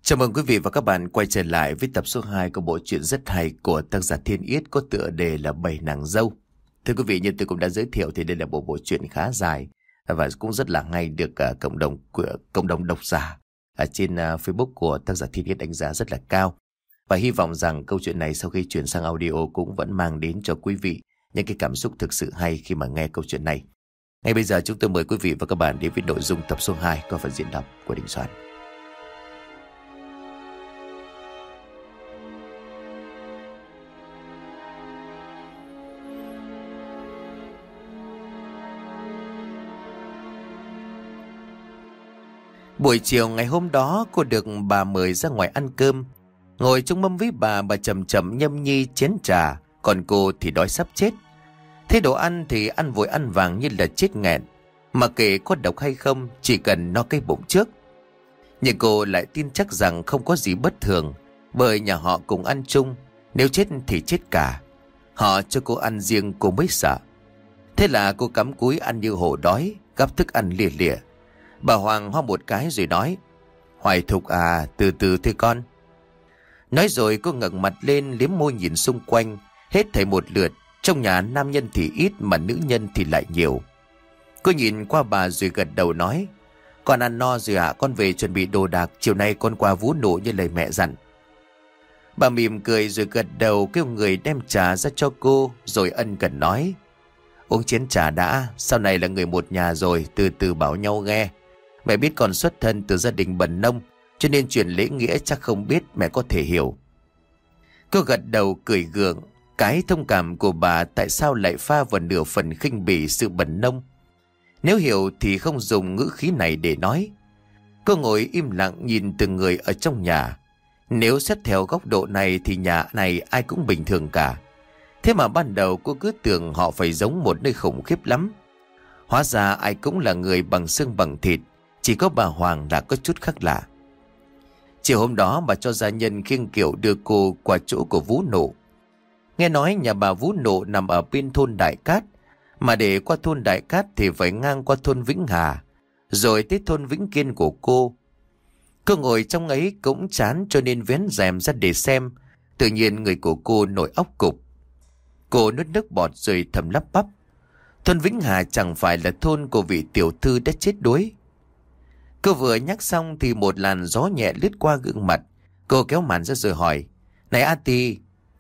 Chào mừng quý vị và các bạn quay trở lại với tập số 2 của bộ truyện rất hay của tác giả Thiên Yết có tựa đề là Bảy Nàng Dâu. Thưa quý vị, như tôi cũng đã giới thiệu thì đây là bộ truyện khá dài và cũng rất là hay, được cộng đồng độc giả ở trên Facebook của tác giả Thiên Yết đánh giá rất là cao. Và hy vọng rằng câu chuyện này sau khi chuyển sang audio cũng vẫn mang đến cho quý vị những cái cảm xúc thực sự hay khi mà nghe câu chuyện này. Ngay bây giờ chúng tôi mời quý vị và các bạn đến với nội dung tập số 2 qua phần diễn đọc của Đình Soạn. Buổi chiều ngày hôm đó cô được bà mời ra ngoài ăn cơm. Ngồi chung mâm với bà chậm chậm nhâm nhi chén trà, còn cô thì đói sắp chết. Thế đồ ăn thì ăn vội ăn vàng như là chết nghẹn, mà kể có độc hay không chỉ cần no cái bụng trước. Nhưng cô lại tin chắc rằng không có gì bất thường, bởi nhà họ cùng ăn chung, nếu chết thì chết cả. Họ cho cô ăn riêng cô mới sợ. Thế là cô cắm cúi ăn như hổ đói, gắp thức ăn lìa lìa. Bà Hoàng ho một cái rồi nói: "Hoài Thục à, từ từ thôi con." Nói rồi cô ngẩng mặt lên liếm môi nhìn xung quanh. Hết thảy một lượt, trong nhà nam nhân thì ít mà nữ nhân thì lại nhiều. Cô nhìn qua bà rồi gật đầu nói: "Con ăn no rồi ạ, con về chuẩn bị đồ đạc, chiều nay con qua Vú Nụ như lời mẹ dặn." Bà mỉm cười rồi gật đầu kêu người đem trà ra cho cô, rồi ân cần nói: "Uống chén trà đã, sau này là người một nhà rồi, từ từ bảo nhau nghe. Mẹ biết con xuất thân từ gia đình bần nông, cho nên chuyện lễ nghĩa chắc không biết mẹ có thể hiểu." Cô gật đầu cười gượng. Cái thông cảm của bà tại sao lại pha vào nửa phần khinh bỉ sự bần nông? Nếu hiểu thì không dùng ngữ khí này để nói. Cô ngồi im lặng nhìn từng người ở trong nhà. Nếu xét theo góc độ này thì nhà này ai cũng bình thường cả. Thế mà ban đầu cô cứ tưởng họ phải giống một nơi khủng khiếp lắm. Hóa ra ai cũng là người bằng xương bằng thịt, chỉ có bà Hoàng là có chút khác lạ. Chiều hôm đó bà cho gia nhân khiêng kiệu đưa cô qua chỗ của Vú Nụ. Nghe nói nhà bà Vú Nụ nằm ở bên thôn Đại Cát, mà để qua thôn Đại Cát thì phải ngang qua thôn Vĩnh Hà, rồi tới thôn Vĩnh Kiên của cô. Cô ngồi trong ấy cũng chán cho nên vén rèm ra để xem. Tự nhiên người của cô nổi óc cục. Cô nuốt nước bọt rồi thầm lắp bắp: "Thôn Vĩnh Hà chẳng phải là thôn của vị tiểu thư đã chết đuối?" Cô vừa nhắc xong thì một làn gió nhẹ lướt qua gương mặt. Cô kéo màn ra rồi hỏi: "Này A Tì."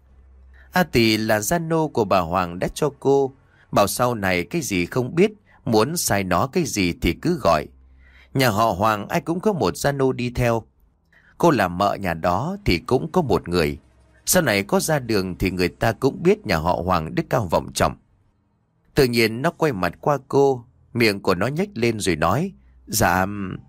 A Tì là gia nô của bà Hoàng đã cho cô, bảo sau này cái gì không biết, muốn sai nó cái gì thì cứ gọi. Nhà họ Hoàng ai cũng có một gia nô đi theo. Cô làm mợ nhà đó thì cũng có một người. Sau này có ra đường thì người ta cũng biết nhà họ Hoàng đức cao vọng trọng. Tự nhiên nó quay mặt qua cô, miệng của nó nhếch lên rồi nói: "Dạ."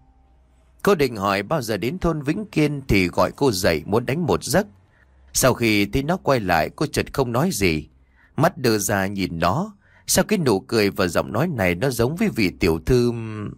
Cô định hỏi bao giờ đến thôn Vĩnh Kiên thì gọi cô dậy muốn đánh một giấc. Sau khi thấy nó quay lại, cô chợt không nói gì, mắt đưa ra nhìn nó. Sao cái nụ cười và giọng nói này nó giống với vị tiểu thư?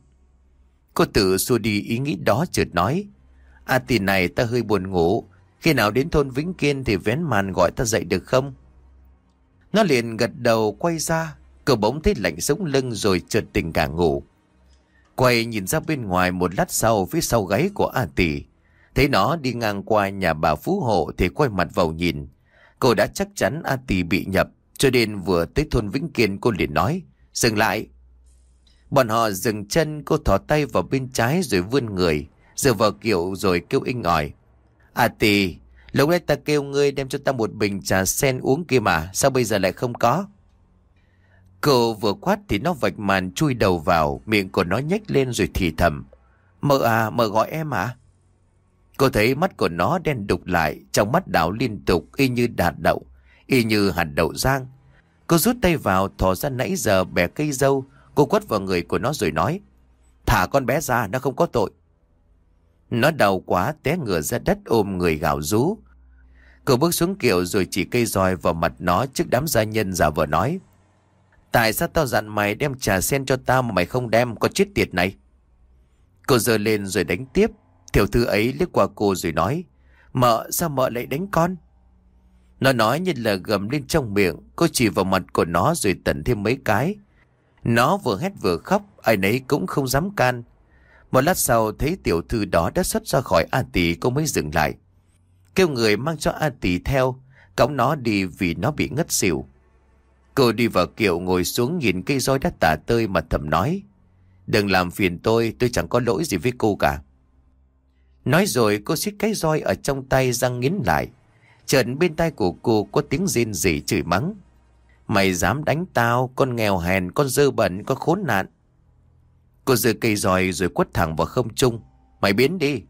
Cô tự xua đi ý nghĩ đó, chợt nói: "À tỷ này, ta hơi buồn ngủ, khi nào đến thôn Vĩnh Kiên thì vén màn gọi ta dậy được không?" Nó liền gật đầu quay ra. Cô bỗng thấy lạnh sống lưng rồi chợt tỉnh cả ngủ. Quay nhìn ra bên ngoài một lát sau, phía sau gáy của A Tỷ, thấy nó đi ngang qua nhà bà Phú Hộ thì quay mặt vào nhìn. Cô đã chắc chắn A Tỷ bị nhập, cho nên vừa tới thôn Vĩnh Kiên cô liền nói: "Dừng lại." Bọn họ dừng chân. Cô thò tay vào bên trái rồi vươn người dựa vào kiệu rồi kêu inh ỏi: "A Tỷ, lúc nãy ta kêu ngươi đem cho ta một bình trà sen uống kia mà, sao bây giờ lại không có?" Cô vừa quát thì nó vạch màn chui đầu vào, miệng của nó nhếch lên rồi thì thầm: "Mợ à, mợ gọi em à?" Cô thấy mắt của nó đen đục lại, trong mắt đảo liên tục y như hạt đậu, y như hạt đậu rang. Cô rút tay vào, thò ra nãy giờ bẻ cây dâu. Cô quất vào người của nó rồi nói: "Thả con bé ra, nó không có tội." Nó đau quá té ngửa ra đất ôm người gào rú. Cô bước xuống kiệu rồi chỉ cây roi vào mặt nó trước đám gia nhân, giả vờ nói: "Tại sao tao dặn mày đem trà sen cho tao mà mày không đem, có chết tiệt này?" Cô giơ lên rồi đánh tiếp. Tiểu thư ấy liếc qua cô rồi nói: "Mợ, sao mợ lại đánh con?" Nó nói như là gầm lên trong miệng. Cô chỉ vào mặt của nó rồi tẩn thêm mấy cái. Nó vừa hét vừa khóc, ai nấy cũng không dám can. Một lát sau thấy tiểu thư đó đã xuất ra khỏi A Tỳ, cô mới dừng lại, kêu người mang cho A Tỳ theo, cõng nó đi vì nó bị ngất xỉu. Cô đi vào kiệu ngồi xuống nhìn cây roi đã tả tơi mà thầm nói: đừng làm phiền tôi chẳng có lỗi gì với cô cả. Nói rồi cô siết cái roi ở trong tay răng nghiến lại. Chợt bên tai của cô có tiếng rên rỉ chửi mắng: mày dám đánh tao, con nghèo hèn, con dơ bẩn, con khốn nạn. Cô giơ cây roi rồi quất thẳng vào không trung: mày biến đi.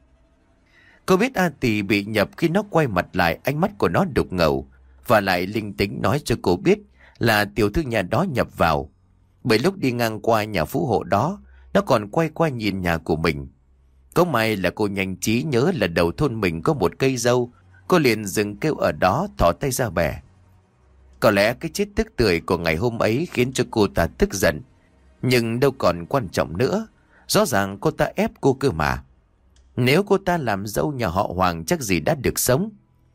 Cô biết A Tỳ bị nhập khi nó quay mặt lại, ánh mắt của nó đục ngầu và lại linh tính nói cho cô biết là tiểu thư nhà đó nhập vào. Bởi lúc đi ngang qua nhà phú hộ đó, nó còn quay qua nhìn nhà của mình. Có may là cô nhanh trí nhớ là đầu thôn mình có một cây dâu, cô liền dừng kêu ở đó, thò tay ra bẻ. Có lẽ cái chết tức tưởi của ngày hôm ấy khiến cho cô ta tức giận, nhưng đâu còn quan trọng nữa. Rõ ràng cô ta ép cô cơ mà. Nếu cô ta làm dâu nhà họ Hoàng chắc gì đã được sống.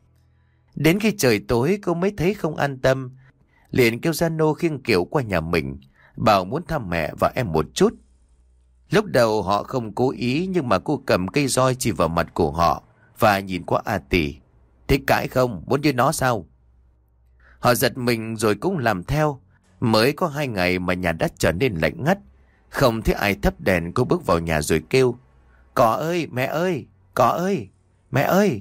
Đến khi trời tối cô mới thấy không an tâm, liền kêu gia nô khiêng kiệu qua nhà mình, bảo muốn thăm mẹ và em một chút. Lúc đầu họ không cố ý, nhưng mà cô cầm cây roi chỉ vào mặt của họ và nhìn qua A Tỳ. Thích cãi không? Muốn như nó sao? Họ giật mình rồi cũng làm theo. Mới có 2 ngày mà nhà đã trở nên lạnh ngắt. Không thấy ai thắp đèn, cô bước vào nhà rồi kêu: Cỏ ơi, mẹ ơi, cỏ ơi, mẹ ơi.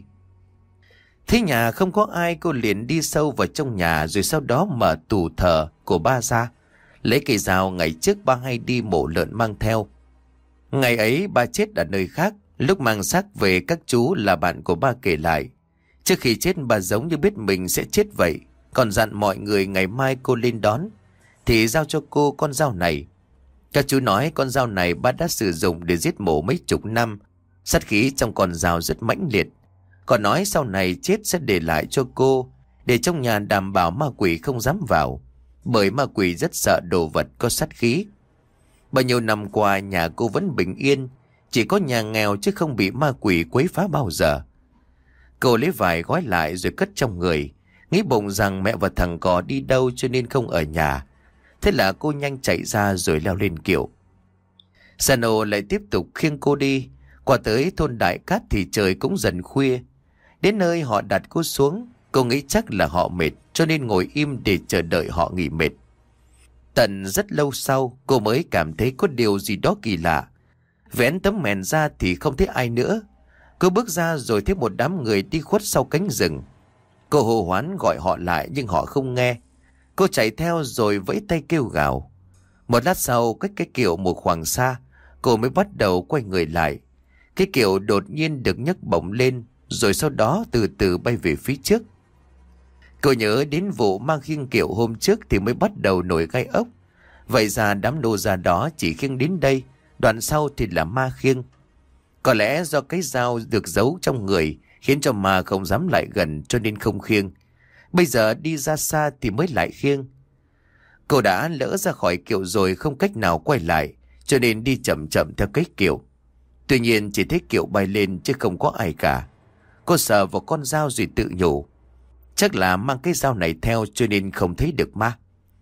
Thấy nhà không có ai, cô liền đi sâu vào trong nhà, rồi sau đó mở tủ thờ của ba ra, lấy cây dao ngày trước ba hay đi mổ lợn mang theo. Ngày ấy ba chết ở nơi khác. Lúc mang xác về, các chú là bạn của ba kể lại, trước khi chết bà giống như biết mình sẽ chết vậy, còn dặn mọi người ngày mai cô lên đón thì giao cho cô con dao này. Các chú nói con dao này ba đã sử dụng để giết mổ mấy chục năm, sát khí trong con dao rất mãnh liệt. Còn nói sau này chết sẽ để lại cho cô, để trong nhà đảm bảo ma quỷ không dám vào, bởi ma quỷ rất sợ đồ vật có sát khí. Bao nhiêu năm qua nhà cô vẫn bình yên, chỉ có nhà nghèo chứ không bị ma quỷ quấy phá bao giờ. Cô lấy vải gói lại rồi cất trong người, nghĩ bụng rằng mẹ và thằng cò đi đâu cho nên không ở nhà. Thế là cô nhanh chạy ra rồi leo lên kiệu. Sano lại tiếp tục khiêng cô đi. Qua tới thôn Đại Cát thì trời cũng dần khuya. Đến nơi họ đặt cô xuống, cô nghĩ chắc là họ mệt cho nên ngồi im để chờ đợi họ nghỉ mệt. Tận rất lâu sau cô mới cảm thấy có điều gì đó kỳ lạ. Vén tấm mền ra thì không thấy ai nữa. Cô bước ra rồi thấy một đám người đi khuất sau cánh rừng. Cô hô hoán gọi họ lại nhưng họ không nghe. Cô chạy theo rồi vẫy tay kêu gào. Một lát sau, cách cái kiệu một khoảng xa, cô mới bắt đầu quay người lại. Cái kiệu đột nhiên được nhấc bổng lên, rồi sau đó từ từ bay về phía trước. Cô nhớ đến vụ mang khiêng kiệu hôm trước thì mới bắt đầu nổi gai ốc. Vậy ra đám nô già đó chỉ khiêng đến đây, đoạn sau thì là ma khiêng. Có lẽ do cái dao được giấu trong người khiến cho ma không dám lại gần cho nên không khiêng. Bây giờ đi ra xa thì mới lại khiêng. Cô đã lỡ ra khỏi kiệu rồi, không cách nào quay lại, cho nên đi chậm chậm theo cái kiệu. Tuy nhiên chỉ thấy kiệu bay lên chứ không có ai cả. Cô sờ vào con dao rồi tự nhủ, chắc là mang cái dao này theo cho nên không thấy được ma.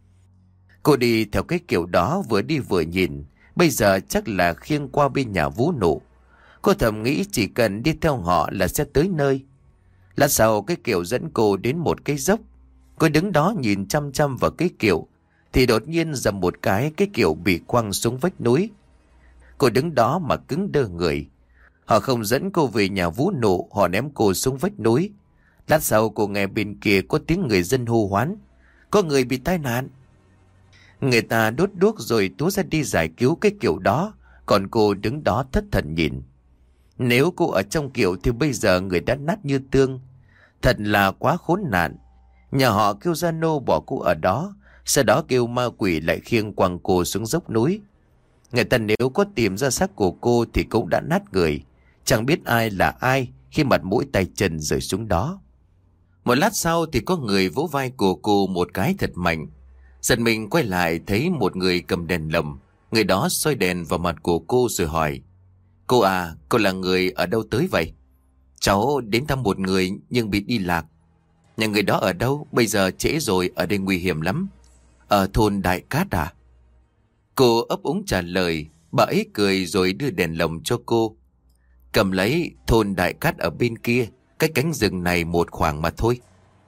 Cô đi theo cái kiệu đó, vừa đi vừa nhìn. Bây giờ chắc là khiêng qua bên nhà Vũ Nụ. Cô thầm nghĩ chỉ cần đi theo họ là sẽ tới nơi. Lát sau cái kiệu dẫn cô đến một cái dốc. Cô đứng đó nhìn chăm chăm vào cái kiệu thì đột nhiên dầm một cái kiệu bị quăng xuống vách núi. Cô đứng đó mà cứng đơ người. Họ không dẫn cô về nhà Vũ Nụ, họ ném cô xuống vách núi. Lát sau cô nghe bên kia có tiếng người dân hô hoán, có người bị tai nạn. Người ta đốt đuốc rồi túa ra đi giải cứu cái kiệu đó, còn cô đứng đó thất thần nhìn. Nếu cô ở trong kiệu thì bây giờ người đã nát như tương. Thật là quá khốn nạn. Nhà họ kêu gia nô bỏ cô ở đó, sau đó kêu ma quỷ lại khiêng quăng cô xuống dốc núi. Người ta nếu có tìm ra xác của cô thì cũng đã nát người, chẳng biết ai là ai khi mặt mũi tay chân rơi xuống đó. Một lát sau thì có người vỗ vai của cô một cái thật mạnh. Giật mình quay lại thấy một người cầm đèn lồng. Người đó soi đèn vào mặt của cô rồi hỏi, cô à, cô là người ở đâu tới vậy? Cháu đến thăm một người nhưng bị đi lạc. Nhà người đó ở đâu? Bây giờ trễ rồi, ở đây nguy hiểm lắm. Ở thôn Đại Cát à? Cô ấp úng trả lời, Bà ấy cười rồi đưa đèn lồng cho cô. Cầm lấy, thôn Đại Cát ở bên kia, cái cánh rừng này một khoảng mà thôi.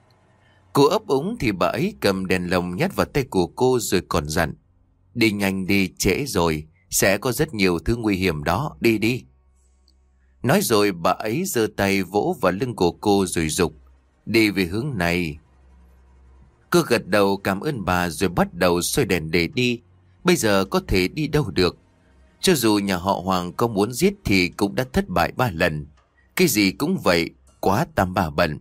Cô ấp úng thì bà ấy cầm đèn lồng nhét vào tay của cô rồi còn dặn. Đi nhanh đi, trễ rồi, sẽ có rất nhiều thứ nguy hiểm đó, đi đi. Nói rồi bà ấy giơ tay vỗ vào lưng của cô rồi giục. Đi về hướng này. Cô gật đầu cảm ơn bà rồi bắt đầu xoay đèn để đi. Bây giờ có thể đi đâu được. Cho dù nhà họ Hoàng có muốn giết thì cũng đã thất bại 3 lần. Cái gì cũng vậy, quá tam bà bận.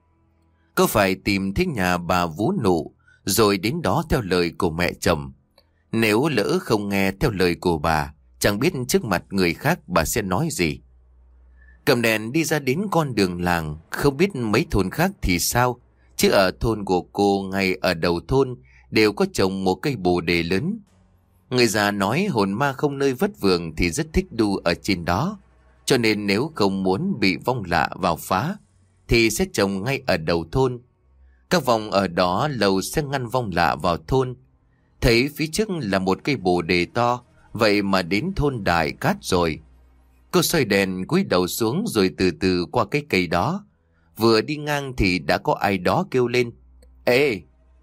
Cô phải tìm thấy nhà bà Vú Nụ, rồi đến đó theo lời của mẹ chồng. Nếu lỡ không nghe theo lời của bà, chẳng biết trước mặt người khác bà sẽ nói gì. Cầm đèn đi ra đến con đường làng, không biết mấy thôn khác thì sao, chứ ở thôn của cô ngay ở đầu thôn đều có trồng một cây bồ đề lớn. Người già nói hồn ma không nơi vất vưởng thì rất thích đu ở trên đó, cho nên nếu không muốn bị vong lạ vào phá thì sẽ trồng ngay ở đầu thôn. Các vong ở đó lâu sẽ ngăn vong lạ vào thôn. Thấy phía trước là một cây bồ đề to, vậy mà đến thôn Đại Cát rồi. Cô xoay đèn cúi đầu xuống rồi từ từ qua cái cây đó. Vừa đi ngang thì đã có ai đó kêu lên. Ê!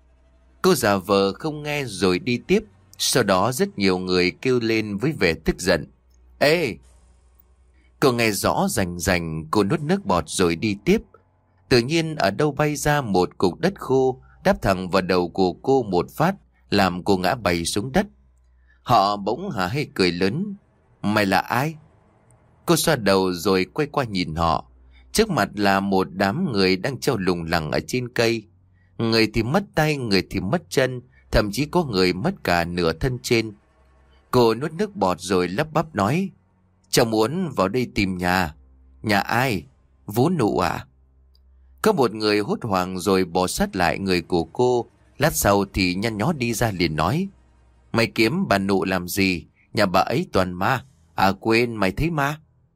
Cô giả vờ không nghe rồi đi tiếp. Sau đó rất nhiều người kêu lên với vẻ tức giận. Ê! Cô nghe rõ rành rành, cô nuốt nước bọt rồi đi tiếp. Tự nhiên ở đâu bay ra một cục đất khô, đáp thẳng vào đầu của cô một phát, làm cô ngã bày xuống đất. Họ bỗng hả hê cười lớn. Mày là ai? Cô xoa đầu rồi quay qua nhìn họ. Trước mặt là một đám người đang treo lủng lẳng ở trên cây. Người thì mất tay, người thì mất chân, thậm chí có người mất cả nửa thân trên. Cô nuốt nước bọt rồi lắp bắp nói. Cháu muốn vào đây tìm nhà. Nhà ai? Vú Nụ à? Có một người hốt hoảng rồi bò sát lại người của cô. Lát sau thì nhăn nhó đi ra liền nói. Mày kiếm bà Nụ làm gì? Nhà bà ấy toàn ma. À quên, mày thấy ma?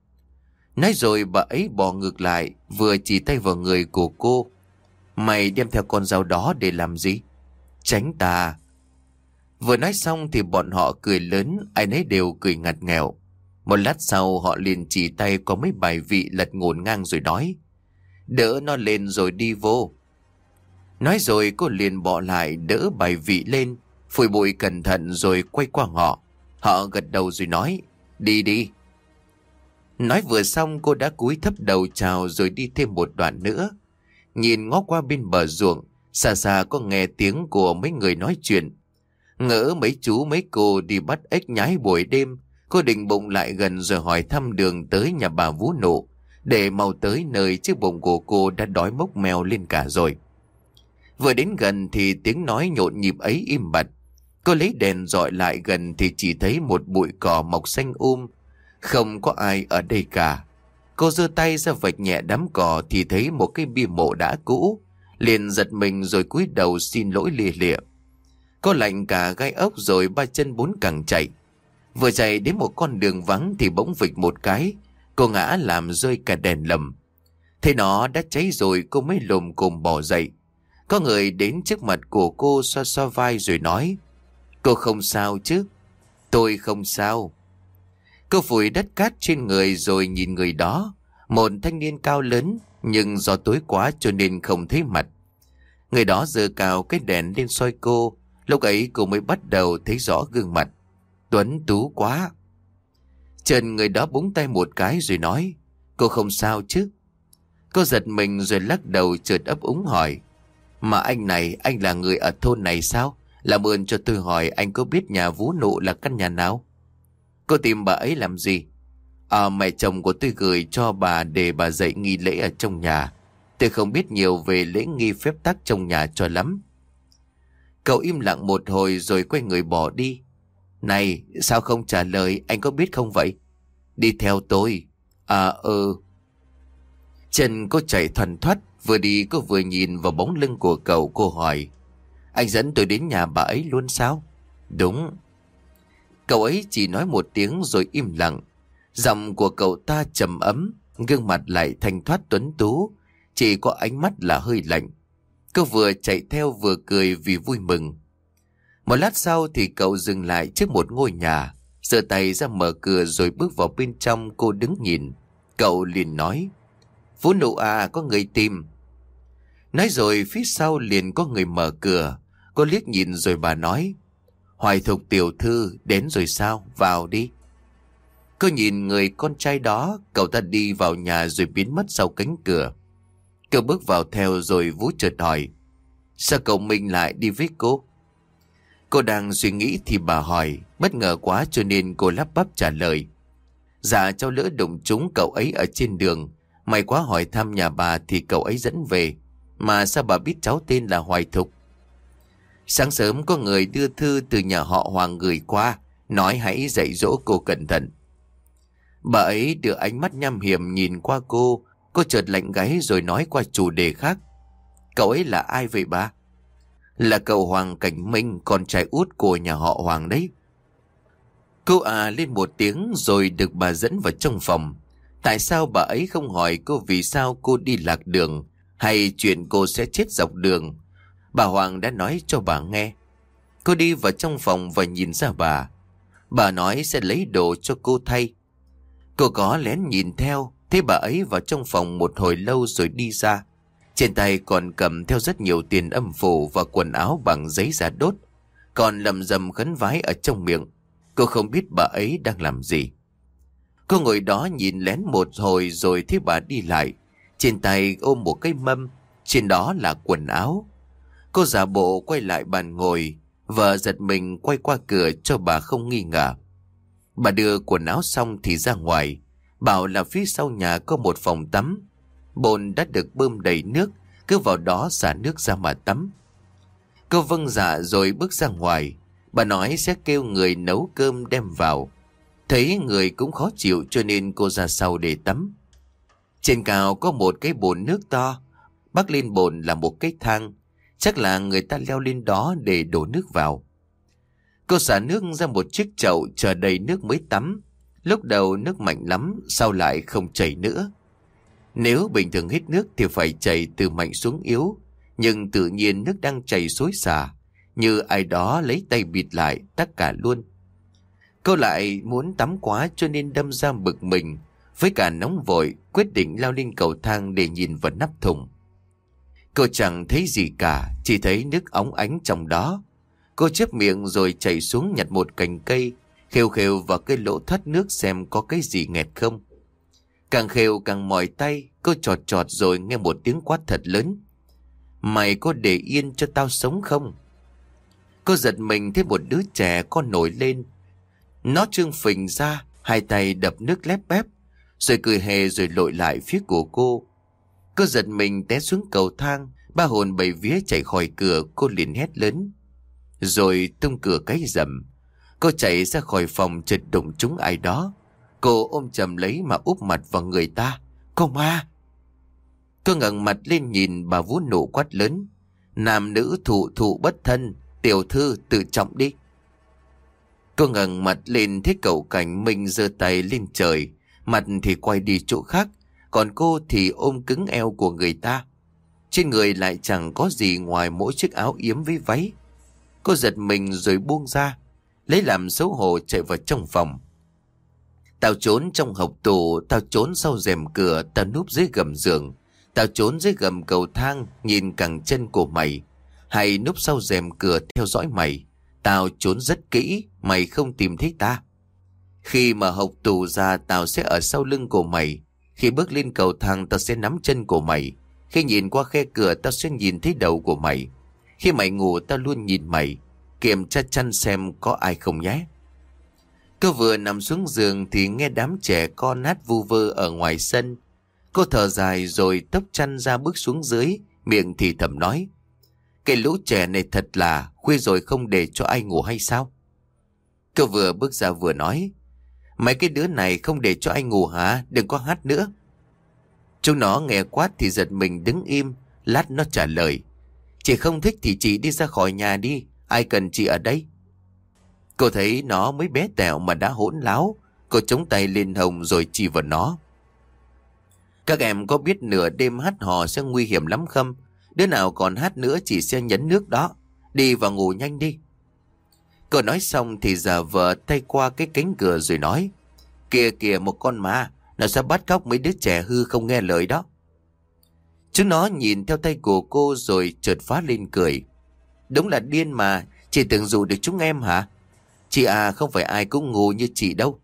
Nói rồi bà ấy bò ngược lại, vừa chỉ tay vào người của cô. Mày đem theo con dao đó để làm gì? Tránh tà. Vừa nói xong thì bọn họ cười lớn, ai nấy đều cười ngặt nghèo. Một lát sau họ liền chỉ tay có mấy bài vị lật ngổn ngang rồi nói. Đỡ nó lên rồi đi vô. Nói rồi cô liền bỏ lại đỡ bài vị lên, phủi bụi cẩn thận rồi quay qua họ. Họ gật đầu rồi nói. Đi đi. Nói vừa xong cô đã cúi thấp đầu chào rồi đi thêm một đoạn nữa. Nhìn ngó qua bên bờ ruộng, xa xa có nghe tiếng của mấy người nói chuyện. Ngỡ mấy chú mấy cô đi bắt ếch nhái buổi đêm, cô định bụng lại gần rồi hỏi thăm đường tới nhà bà Vú Nụ, để mau tới nơi chiếc bụng của cô đã đói mốc meo lên cả rồi. Vừa đến gần thì tiếng nói nhộn nhịp ấy im bặt. Cô lấy đèn dọi lại gần thì chỉ thấy một bụi cỏ mọc xanh không có ai ở đây cả. Cô giơ tay ra vạch nhẹ đám cỏ thì thấy một cái bia mộ đã cũ, liền giật mình rồi cúi đầu xin lỗi lìa lịa. Cô lạnh cả gai ốc rồi ba chân bốn cẳng chạy. Vừa chạy đến một con đường vắng thì bỗng vịch một cái, cô ngã làm rơi cả đèn lầm. Thế nó đã cháy rồi cô mới lồm cồm bỏ dậy. Có người đến trước mặt của cô xoa xoa vai rồi nói. Cô không sao chứ? Tôi không sao. Cô phủi đất cát trên người rồi nhìn người đó. Một thanh niên cao lớn, nhưng do tối quá cho nên không thấy mặt. Người đó giơ cao cái đèn lên soi cô. Lúc ấy cô mới bắt đầu thấy rõ gương mặt. Tuấn tú quá. Trần người đó búng tay một cái rồi nói. Cô không sao chứ? Cô giật mình rồi lắc đầu chợt ấp úng hỏi. Mà anh này, anh là người ở thôn này sao? Làm ơn cho tôi hỏi anh có biết nhà Vú Nụ là căn nhà nào? Cô tìm bà ấy làm gì? Mẹ chồng của tôi gửi cho bà để bà dạy nghi lễ ở trong nhà. Tôi không biết nhiều về lễ nghi phép tắc trong nhà cho lắm. Cậu im lặng một hồi rồi quay người bỏ đi. Này, sao không trả lời, anh có biết không vậy? Đi theo tôi. Chân cô chạy thoăn thoắt, vừa đi cô vừa nhìn vào bóng lưng của cậu, cô hỏi. Anh dẫn tôi đến nhà bà ấy luôn sao? Đúng. Cậu ấy chỉ nói một tiếng rồi im lặng. Giọng của cậu ta trầm ấm, gương mặt lại thanh thoát tuấn tú, chỉ có ánh mắt là hơi lạnh. Cô vừa chạy theo vừa cười vì vui mừng. Một lát sau thì cậu dừng lại trước một ngôi nhà. giơ tay ra mở cửa rồi bước vào bên trong. Cô đứng nhìn. Cậu liền nói: Vũ Nụ à, có người tìm. Nói rồi phía sau liền có người mở cửa. Cô liếc nhìn rồi bà nói: Hoài Thục tiểu thư đến rồi sao, vào đi. Cô nhìn người con trai đó. Cậu ta đi vào nhà rồi biến mất sau cánh cửa. Cậu bước vào theo rồi Vũ chợt hỏi: Sao cậu Minh lại đi với cô? Cô đang suy nghĩ thì bà hỏi. Bất ngờ quá cho nên cô lắp bắp trả lời: Dạ cháu lỡ đụng trúng cậu ấy ở trên đường. May quá hỏi thăm nhà bà thì cậu ấy dẫn về. Mà sao bà biết cháu tên là Hoài Thục? Sáng sớm có người đưa thư từ nhà họ Hoàng gửi qua, nói hãy dạy dỗ cô cẩn thận. Bà ấy đưa ánh mắt nham hiểm nhìn qua cô. Cô chợt lạnh gáy rồi nói qua chủ đề khác: Cậu ấy là ai vậy bà? Là cậu Hoàng Cảnh Minh, con trai út của nhà họ Hoàng đấy. Cô lên một tiếng rồi được bà dẫn vào trong phòng. Tại sao bà ấy không hỏi cô vì sao cô đi lạc đường, hay chuyện cô sẽ chết dọc đường? Bà Hoàng đã nói cho bà nghe. Cô đi vào trong phòng và nhìn ra bà. Bà nói sẽ lấy đồ cho cô thay. Cô có lén nhìn theo. Thế bà ấy vào trong phòng một hồi lâu rồi đi ra. Trên tay còn cầm theo rất nhiều tiền âm phủ và quần áo bằng giấy da đốt. Còn lầm rầm khấn vái ở trong miệng. Cô không biết bà ấy đang làm gì. Cô ngồi đó nhìn lén một hồi rồi thấy bà đi lại. Trên tay ôm một cái mâm. Trên đó là quần áo. Cô giả bộ quay lại bàn ngồi. Vợ giật mình quay qua cửa cho bà không nghi ngờ. Bà đưa quần áo xong thì ra ngoài. Bảo là phía sau nhà có một phòng tắm. Bồn đã được bơm đầy nước. Cứ vào đó xả nước ra mà tắm. Cô vâng dạ rồi bước ra ngoài. Bà nói sẽ kêu người nấu cơm đem vào. Thấy người cũng khó chịu cho nên cô ra sau để tắm. Trên cao có một cái bồn nước to. Bắc lên bồn là một cái thang. Chắc là người ta leo lên đó để đổ nước vào. Cô xả nước ra một chiếc chậu chờ đầy nước mới tắm. Lúc đầu nước mạnh lắm, sau lại không chảy nữa. Nếu bình thường hết nước thì phải chảy từ mạnh xuống yếu. Nhưng tự nhiên nước đang chảy xối xả. Như ai đó lấy tay bịt lại tất cả luôn. Cô lại muốn tắm quá cho nên đâm ra bực mình. Với cả nóng vội quyết định leo lên cầu thang để nhìn vào nắp thùng. Cô chẳng thấy gì cả, chỉ thấy nước óng ánh trong đó. Cô chép miệng rồi chạy xuống nhặt một cành cây, khều khều vào cái lỗ thoát nước xem có cái gì nghẹt không. Càng khều càng mỏi tay, cô chọt chọt rồi nghe một tiếng quát thật lớn: Mày có để yên cho tao sống không? Cô giật mình thấy một đứa trẻ con nổi lên. Nó trương phình ra, hai tay đập nước lép bép, rồi cười hề rồi lội lại phía của cô. Cô giật mình té xuống cầu thang, ba hồn bảy vía chạy khỏi cửa. Cô liền hét lớn, rồi tung cửa cái rầm. Cô chạy ra khỏi phòng chợt đụng trúng ai đó. Cô ôm chầm lấy mà úp mặt vào người ta. Cô ma! Cô ngẩng mặt lên nhìn bà Vũ Nụ quát lớn: Nam nữ thụ thụ bất thân, tiểu thư tự trọng đi. Cô ngẩng mặt lên thấy cậu Cảnh Minh giơ tay lên trời, mặt thì quay đi chỗ khác, còn cô thì ôm cứng eo của người ta. Trên người lại chẳng có gì ngoài mỗi chiếc áo yếm với váy. Cô giật mình rồi buông ra, lấy làm xấu hổ chạy vào trong phòng. Tao trốn trong hộc tủ, tao trốn sau rèm cửa, tao núp dưới gầm giường, tao trốn dưới gầm cầu thang nhìn cẳng chân của mày, hay núp sau rèm cửa theo dõi mày. Tao trốn rất kỹ, mày không tìm thấy ta. Khi mà hộc tủ ra, tao sẽ ở sau lưng của mày. Khi bước lên cầu thang, tao sẽ nắm chân của mày. Khi nhìn qua khe cửa, tao sẽ nhìn thấy đầu của mày. Khi mày ngủ, tao luôn nhìn mày, kiểm tra chăn xem có ai không nhé. Cô vừa nằm xuống giường thì nghe đám trẻ con hát vu vơ ở ngoài sân. Cô thở dài rồi tốc chăn ra bước xuống dưới, miệng thì thầm nói: Cái lũ trẻ này thật là khuya rồi không để cho ai ngủ hay sao? Cô vừa bước ra vừa nói: Mấy cái đứa này không để cho ai ngủ hả? Đừng có hát nữa. Chúng nó nghe quát thì giật mình đứng im. Lát nó trả lời: Chị không thích thì chị đi ra khỏi nhà đi, ai cần chị ở đây. Cô thấy nó mới bé tẹo mà đã hỗn láo. Cô chống tay lên hông rồi chỉ vào nó: Các em có biết nửa đêm hát hò sẽ nguy hiểm lắm không? Đứa nào còn hát nữa chỉ sẽ nhấn nước đó. Đi vào ngủ nhanh đi. Cô nói xong thì giả vờ tay qua cái cánh cửa rồi nói: Kìa kìa, một con ma, nó sẽ bắt cóc mấy đứa trẻ hư không nghe lời đó. Chúng nó nhìn theo tay của cô rồi chợt phá lên cười. Đúng là điên mà, chị tưởng dụ được chúng em hả? Chị à, không phải ai cũng ngu như chị đâu.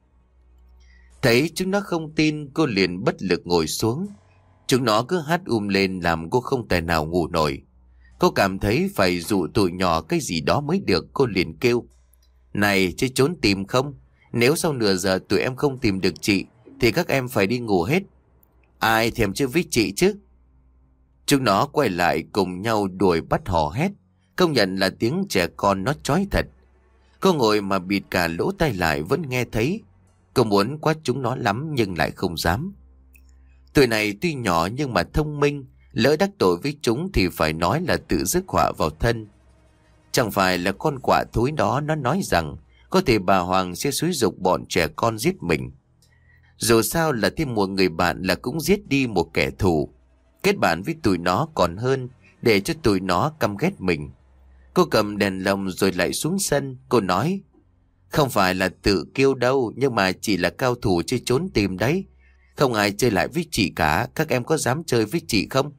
Thấy chúng nó không tin, cô liền bất lực ngồi xuống. Chúng nó cứ hát lên làm cô không tài nào ngủ nổi. Cô cảm thấy phải dụ tụi nhỏ cái gì đó mới được. Cô liền kêu: Này, chứ trốn tìm không? Nếu sau nửa giờ tụi em không tìm được chị thì các em phải đi ngủ hết. Ai thèm chơi với chị chứ? Chúng nó quay lại cùng nhau đuổi bắt hò hét. Công nhận là tiếng trẻ con nó chói thật. Cô ngồi mà bịt cả lỗ tai lại vẫn nghe thấy. Cô muốn quát chúng nó lắm nhưng lại không dám. Tụi này tuy nhỏ nhưng mà thông minh, lỡ đắc tội với chúng thì phải nói là tự rước họa vào thân. Chẳng phải là con quạ thối đó nó nói rằng có thể bà Hoàng sẽ xúi giục bọn trẻ con giết mình. Dù sao là thêm một người bạn là cũng giết đi một kẻ thù. Kết bạn với tụi nó còn hơn, để cho tụi nó căm ghét mình. Cô cầm đèn lồng rồi lại xuống sân. Cô nói: Không phải là tự kêu đâu, nhưng mà chỉ là cao thủ chơi trốn tìm đấy. Không ai chơi lại với chị cả. Các em có dám chơi với chị không?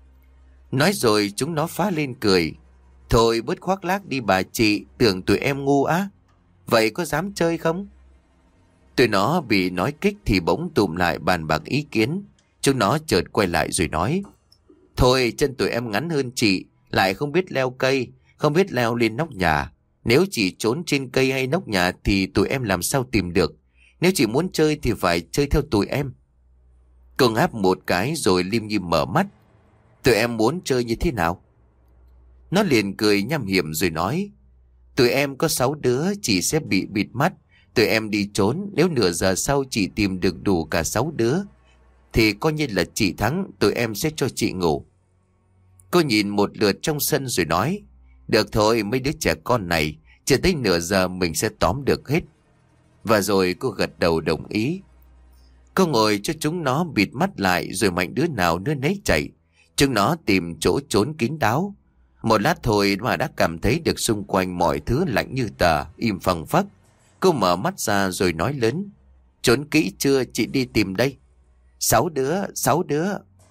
Nói rồi chúng nó phá lên cười. Thôi bớt khoác lác đi bà chị, tưởng tụi em ngu á. Vậy có dám chơi không? Tụi nó bị nói kích thì bỗng tụm lại bàn bạc ý kiến. Chúng nó chợt quay lại rồi nói: Thôi chân tụi em ngắn hơn chị, lại không biết leo cây, không biết leo lên nóc nhà. Nếu chị trốn trên cây hay nóc nhà thì tụi em làm sao tìm được. Nếu chị muốn chơi thì phải chơi theo tụi em. Cô ngáp một cái rồi lim dim mở mắt. Tụi em muốn chơi như thế nào? Nó liền cười nham hiểm rồi nói: Tụi em có 6 đứa, chị sẽ bị bịt mắt. Tụi em đi trốn, nếu nửa giờ sau chị tìm được đủ cả 6 đứa thì coi như là chị thắng, tụi em sẽ cho chị ngủ. Cô nhìn một lượt trong sân rồi nói: Được thôi, mấy đứa trẻ con này, chưa tới nửa giờ mình sẽ tóm được hết. Và rồi cô gật đầu đồng ý. Cô ngồi cho chúng nó bịt mắt lại rồi mạnh đứa nào đứa nấy chạy. Chúng nó tìm chỗ trốn kín đáo. Một lát thôi mà đã cảm thấy được xung quanh mọi thứ lạnh như tờ, im phăng phắc. Cô mở mắt ra rồi nói lớn: Trốn kỹ chưa, chị đi tìm đây. 6 đứa, 6 đứa.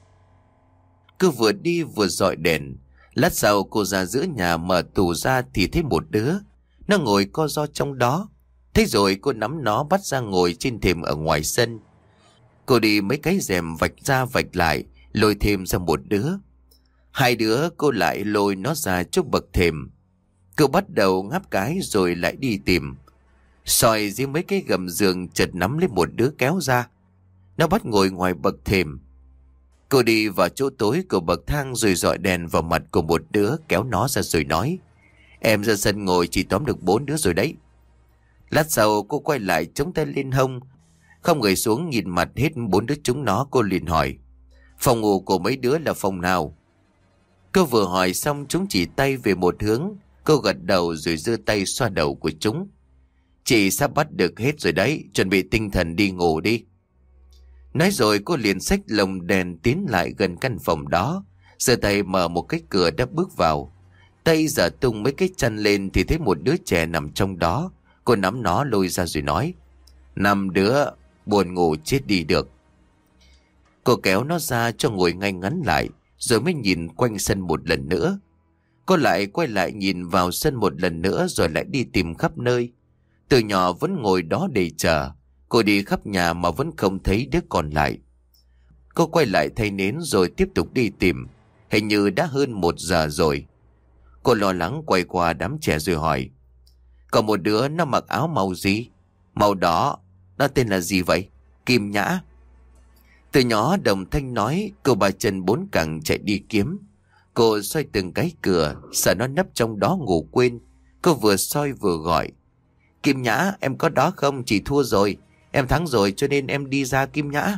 Cứ vừa đi vừa dọi đèn. Lát sau cô ra giữa nhà mở tủ ra thì thấy một đứa. Nó ngồi co ro trong đó. Thế rồi cô nắm nó bắt ra ngồi trên thềm ở ngoài sân. Cô đi mấy cái rèm vạch ra vạch lại, lôi thêm ra một đứa. 2 đứa cô lại lôi nó ra trước bậc thềm. Cô bắt đầu ngáp cái rồi lại đi tìm. Soi dưới mấy cái gầm giường chợt nắm lấy một đứa kéo ra. Nó bắt ngồi ngoài bậc thềm. Cô đi vào chỗ tối của bậc thang rồi dọi đèn vào mặt của một đứa, kéo nó ra rồi nói: Em ra sân ngồi, chỉ tóm được 4 đứa rồi đấy. Lát sau cô quay lại chống tay lên hông, không người xuống nhìn mặt hết 4 đứa chúng nó. Cô liền hỏi: Phòng ngủ của mấy đứa là phòng nào? Cô vừa hỏi xong chúng chỉ tay về một hướng. Cô gật đầu rồi giơ tay xoa đầu của chúng. Chị sắp bắt được hết rồi đấy, chuẩn bị tinh thần đi ngủ đi. Nói rồi cô liền xách lồng đèn tiến lại gần căn phòng đó, giơ tay mở một cái cửa đã bước vào. Tay giở tung mấy cái chân lên thì thấy một đứa trẻ nằm trong đó. Cô nắm nó lôi ra rồi nói: 5 đứa, buồn ngủ chết đi được. Cô kéo nó ra cho ngồi ngay ngắn lại, rồi mới nhìn quanh sân một lần nữa. Cô lại quay lại nhìn vào sân một lần nữa rồi lại đi tìm khắp nơi. Từ nhỏ vẫn ngồi đó để chờ. Cô đi khắp nhà mà vẫn không thấy đứa còn lại. Cô quay lại thay nến rồi tiếp tục đi tìm. Hình như đã hơn 1 giờ rồi. Cô lo lắng quay qua đám trẻ rồi hỏi: Còn một đứa nó mặc áo màu gì? Màu đỏ. Nó tên là gì vậy? Kim Nhã. Từ nhỏ đồng thanh nói. Cô ba chân 4 cẳng chạy đi kiếm. Cô xoay từng cái cửa, sợ nó nấp trong đó ngủ quên. Cô vừa soi vừa gọi: Kim Nhã, em có đó không? Chị thua rồi. Em thắng rồi cho nên em đi ra Kim Nhã.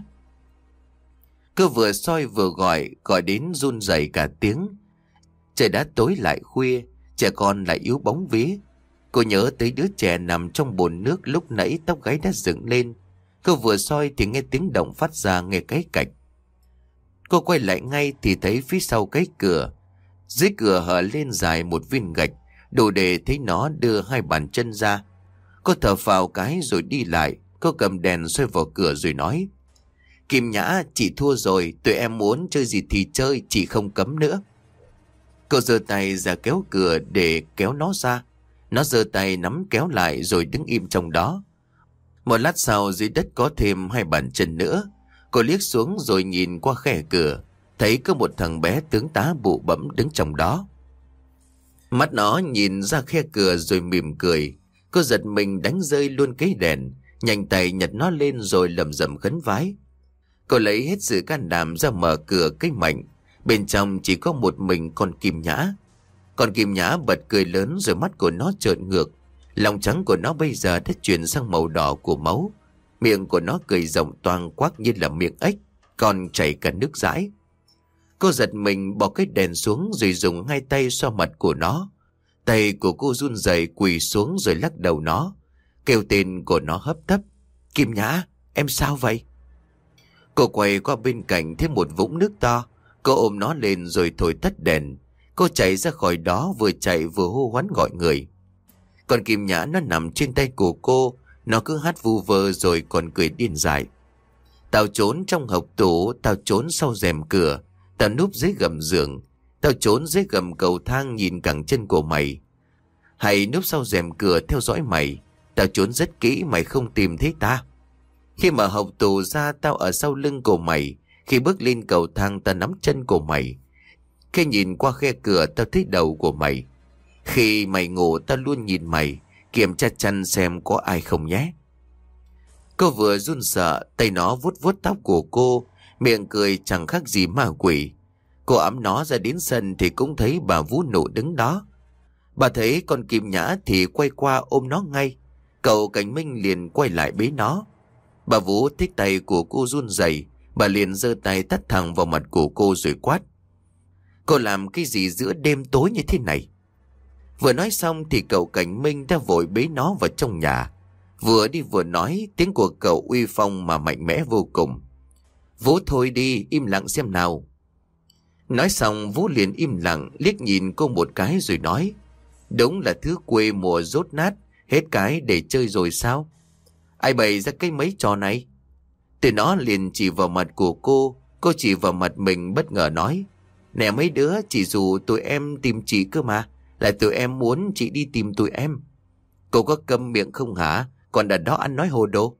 Cô vừa soi vừa gọi đến run rẩy cả tiếng. Trời đã tối lại khuya, trẻ con lại yếu bóng vía. Cô nhớ tới đứa trẻ nằm trong bồn nước lúc nãy tóc gáy đã dựng lên. Cô vừa soi thì nghe tiếng động phát ra nghe cái cạch. Cô quay lại ngay thì thấy phía sau cái cửa, dưới cửa hở lên dài một viên gạch, đủ để thấy nó đưa hai bàn chân ra. Cô thở phào cái rồi đi lại. Cô cầm đèn xoay vào cửa rồi nói: Kim Nhã, chị thua rồi, tụi em muốn chơi gì thì chơi, chị không cấm nữa. Cô giơ tay ra kéo cửa để kéo nó ra. Nó giơ tay nắm kéo lại rồi đứng im trong đó. Một lát sau dưới đất có thêm hai bàn chân nữa. Cô liếc xuống rồi nhìn qua khe cửa, thấy có một thằng bé tướng tá bụ bẫm đứng trong đó. Mắt nó nhìn ra khe cửa rồi mỉm cười. Cô giật mình đánh rơi luôn cái đèn, nhanh tay nhặt nó lên rồi lầm rầm khấn vái. Cô lấy hết sự can đảm ra mở cửa cái mạnh. Bên trong chỉ có một mình con Kim Nhã. Con Kim Nhã bật cười lớn rồi mắt của nó trợn ngược. Lòng trắng của nó bây giờ đã chuyển sang màu đỏ của máu. Miệng của nó cười rộng toang quác như là miệng ếch, còn chảy cả nước dãi. Cô giật mình bỏ cái đèn xuống rồi dùng hai tay xoa mặt của nó. Tay của cô run rẩy quỳ xuống rồi lắc đầu nó, kêu tên của nó hấp tấp: Kim Nhã, em sao vậy? Cô quay qua bên cạnh thấy một vũng nước to. Cô ôm nó lên rồi thổi tắt đèn. Cô chạy ra khỏi đó, vừa chạy vừa hô hoán gọi người. Còn Kim Nhã nó nằm trên tay của cô. Nó cứ hát vu vơ rồi còn cười điên dại: Tao trốn trong hộc tủ, tao trốn sau rèm cửa, tao núp dưới gầm giường, tao trốn dưới gầm cầu thang nhìn cẳng chân của mày. Hãy núp sau rèm cửa theo dõi mày. Tao trốn rất kỹ, mày không tìm thấy ta. Khi mở hộc tủ ra, tao ở sau lưng của mày. Khi bước lên cầu thang, tao nắm chân của mày. Khi nhìn qua khe cửa, tao thấy đầu của mày. Khi mày ngủ, tao luôn nhìn mày, kiểm tra chăn xem có ai không nhé. Cô vừa run sợ, tay nó vuốt vuốt tóc của cô, miệng cười chẳng khác gì ma quỷ. Cô ẵm nó ra đến sân thì cũng thấy bà Vũ Nụ đứng đó. Bà thấy con Kim Nhã thì quay qua ôm nó ngay. Cậu Cảnh Minh liền quay lại bế nó. Bà Vũ thích tay của cô run rẩy, bà liền giơ tay tát thẳng vào mặt của cô rồi quát: Cô làm cái gì giữa đêm tối như thế này? Vừa nói xong thì cậu Cảnh Minh đã vội bế nó vào trong nhà. Vừa đi vừa nói, tiếng của cậu uy phong mà mạnh mẽ vô cùng: Vũ thôi đi, im lặng xem nào. Nói xong Vũ liền im lặng, liếc nhìn cô một cái rồi nói: Đúng là thứ quê mùa dốt nát, hết cái để chơi rồi sao? Ai bày ra cái mấy trò này? Từ nó liền chỉ vào mặt của cô chỉ vào mặt mình bất ngờ nói: Nè mấy đứa, chỉ dù tụi em tìm chị cơ mà, là tụi em muốn chị đi tìm tụi em. Cô có câm miệng không hả? Còn ở đó ăn nói hồ đồ.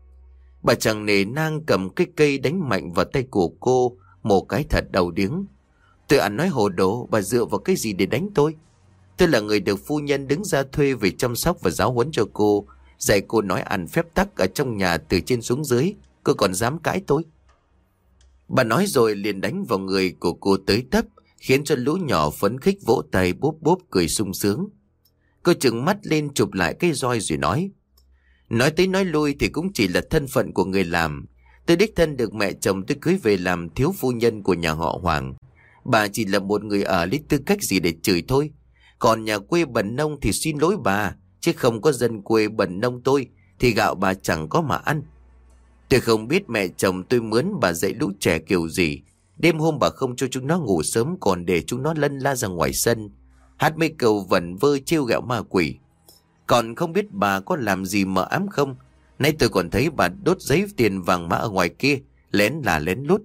Bà chẳng nề nang cầm cái cây đánh mạnh vào tay của cô một cái thật đau điếng. Tôi ăn nói hồ đồ, bà dựa vào cái gì để đánh tôi? Tôi là người được phu nhân đứng ra thuê về chăm sóc và giáo huấn cho cô, dạy cô nói ăn phép tắc ở trong nhà từ trên xuống dưới. Cô còn dám cãi tôi? Bà nói rồi liền đánh vào người của cô tới tấp, khiến cho lũ nhỏ phấn khích vỗ tay bốp bốp cười sung sướng. Cô trừng mắt lên chụp lại cái roi rồi nói: Nói tới nói lui thì cũng chỉ là thân phận của người làm. Tôi đích thân được mẹ chồng tôi cưới về làm thiếu phu nhân của nhà họ Hoàng. Bà chỉ là một người ở lấy tư cách gì để chửi thôi. Còn nhà quê bần nông thì xin lỗi bà, chứ không có dân quê bần nông tôi thì gạo bà chẳng có mà ăn. Tôi không biết mẹ chồng tôi mướn bà dạy lũ trẻ kiểu gì. Đêm hôm bà không cho chúng nó ngủ sớm, còn để chúng nó lân la ra ngoài sân hát mấy câu vẩn vơ trêu ghẹo ma quỷ. Còn không biết bà có làm gì mờ ám không? Nay tôi còn thấy bà đốt giấy tiền vàng mã ở ngoài kia, lén là lén lút.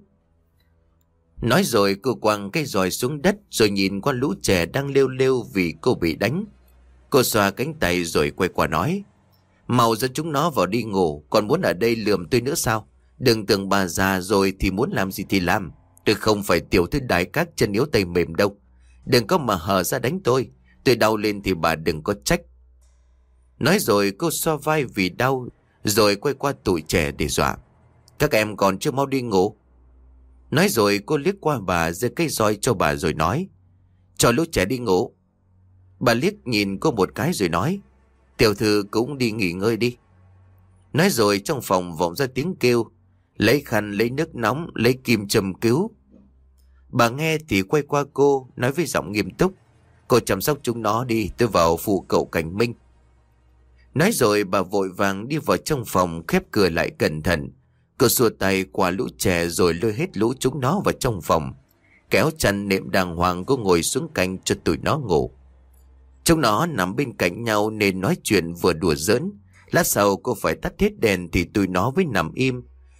Nói rồi cô quăng cái roi xuống đất rồi nhìn qua lũ trẻ đang lêu lêu vì cô bị đánh. Cô xoa cánh tay rồi quay qua nói: Mau dẫn chúng nó vào đi ngủ, còn muốn ở đây lườm tôi nữa sao? Đừng tưởng bà già rồi thì muốn làm gì thì làm. Tôi không phải tiểu thư đại các chân yếu tay mềm đâu. Đừng có mà hở ra đánh tôi đau lên thì bà đừng có trách. Nói rồi cô xoa vai vì đau, rồi quay qua tụi trẻ để dọa: Các em còn chưa mau đi ngủ? Nói rồi cô liếc qua bà, giơ cây roi cho bà rồi nói: Cho lũ trẻ đi ngủ. Bà liếc nhìn cô một cái rồi nói: Tiểu thư cũng đi nghỉ ngơi đi. Nói rồi trong phòng vọng ra tiếng kêu: Lấy khăn, lấy nước nóng, lấy kim châm cứu. Bà nghe thì quay qua cô, nói với giọng nghiêm túc: Cô chăm sóc chúng nó đi, tôi vào phụ cậu Cảnh Minh. Nói rồi bà vội vàng đi vào trong phòng, khép cửa lại cẩn thận. Cô xua tay qua lũ trẻ rồi lôi hết lũ chúng nó vào trong phòng, kéo chăn nệm đàng hoàng. Cô ngồi xuống cạnh cho tụi nó ngủ. Chúng nó nằm bên cạnh nhau nên nói chuyện vừa đùa giỡn. Lát sau cô phải tắt hết đèn thì tụi nó mới nằm im.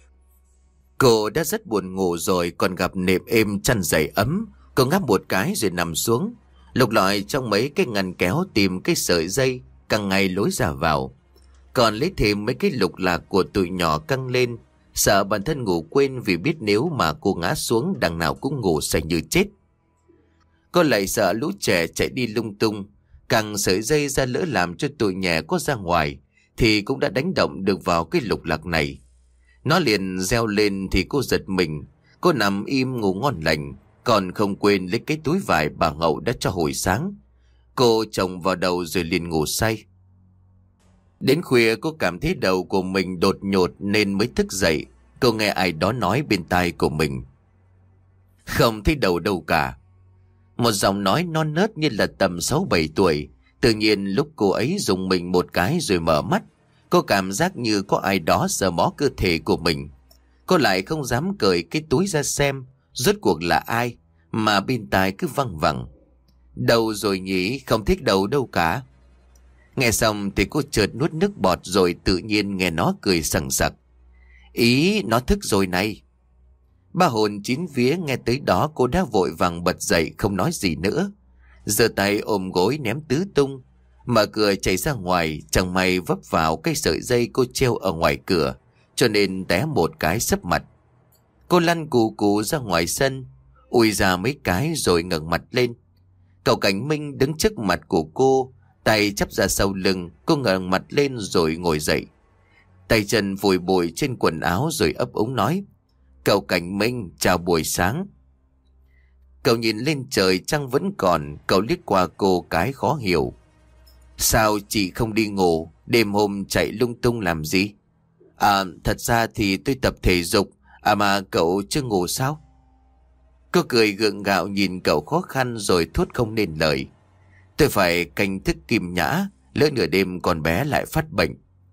Cô đã rất buồn ngủ rồi, còn gặp nệm êm chăn dày ấm. Cô ngáp một cái rồi nằm xuống, lục lọi trong mấy cái ngăn kéo tìm cái sợi dây căng ngay lối ra vào. Còn lấy thêm mấy cái lục lạc của tụi nhỏ căng lên, sợ bản thân ngủ quên vì biết nếu mà cô ngã xuống đằng nào cũng ngủ say như chết. Cô lại sợ lũ trẻ chạy đi lung tung, căng sợi dây ra lỡ làm cho tụi nhẹ có ra ngoài thì cũng đã đánh động được vào cái lục lạc này. Nó liền reo lên thì cô giật mình. Cô nằm im ngủ ngon lành, còn không quên lấy cái túi vải bà Hậu đã cho hồi sáng. Cô chồng vào đầu rồi liền ngủ say. Đến khuya cô cảm thấy đầu của mình đột nhột nên mới thức dậy. Cô nghe ai đó nói bên tai của mình: "Không thấy đầu đâu cả." Một giọng nói non nớt như là tầm 6-7 tuổi. Tự nhiên lúc cô ấy rùng mình một cái rồi mở mắt, cô cảm giác như có ai đó sờ mó cơ thể của mình. Cô lại không dám cởi cái túi ra xem rốt cuộc là ai, mà bên tai cứ văng vẳng: "Đâu rồi nhỉ, không thích đầu đâu cả." Nghe xong thì cô chợt nuốt nước bọt rồi tự nhiên nghe nó cười sằng sặc: "Ý, nó thức rồi này." Ba hồn chín vía nghe tới đó cô đã vội vàng bật dậy không nói gì nữa, giơ tay ôm gối ném tứ tung, mở cửa chạy ra ngoài. Chẳng may vấp vào cái sợi dây cô treo ở ngoài cửa, cho nên té một cái sấp mặt. Cô lăn cù cù ra ngoài sân, ui ra mấy cái rồi ngẩng mặt lên. Cậu Cảnh Minh đứng trước mặt của cô, tay chắp ra sau lưng. Cô ngẩng mặt lên rồi ngồi dậy, tay chân vùi bụi trên quần áo rồi ấp úng nói: "Cậu Cảnh Minh, chào buổi sáng." Cậu nhìn lên trời trăng vẫn còn. Cậu liếc qua cô cái khó hiểu: "Sao chị không đi ngủ, đêm hôm chạy lung tung làm gì?" Thật ra thì tôi tập thể dục. Mà cậu chưa ngủ sao?" Cô cười gượng gạo nhìn cậu khó khăn rồi thốt không nên lời: "Tôi phải canh thức Kim Nhã, lỡ nửa đêm con bé lại phát bệnh."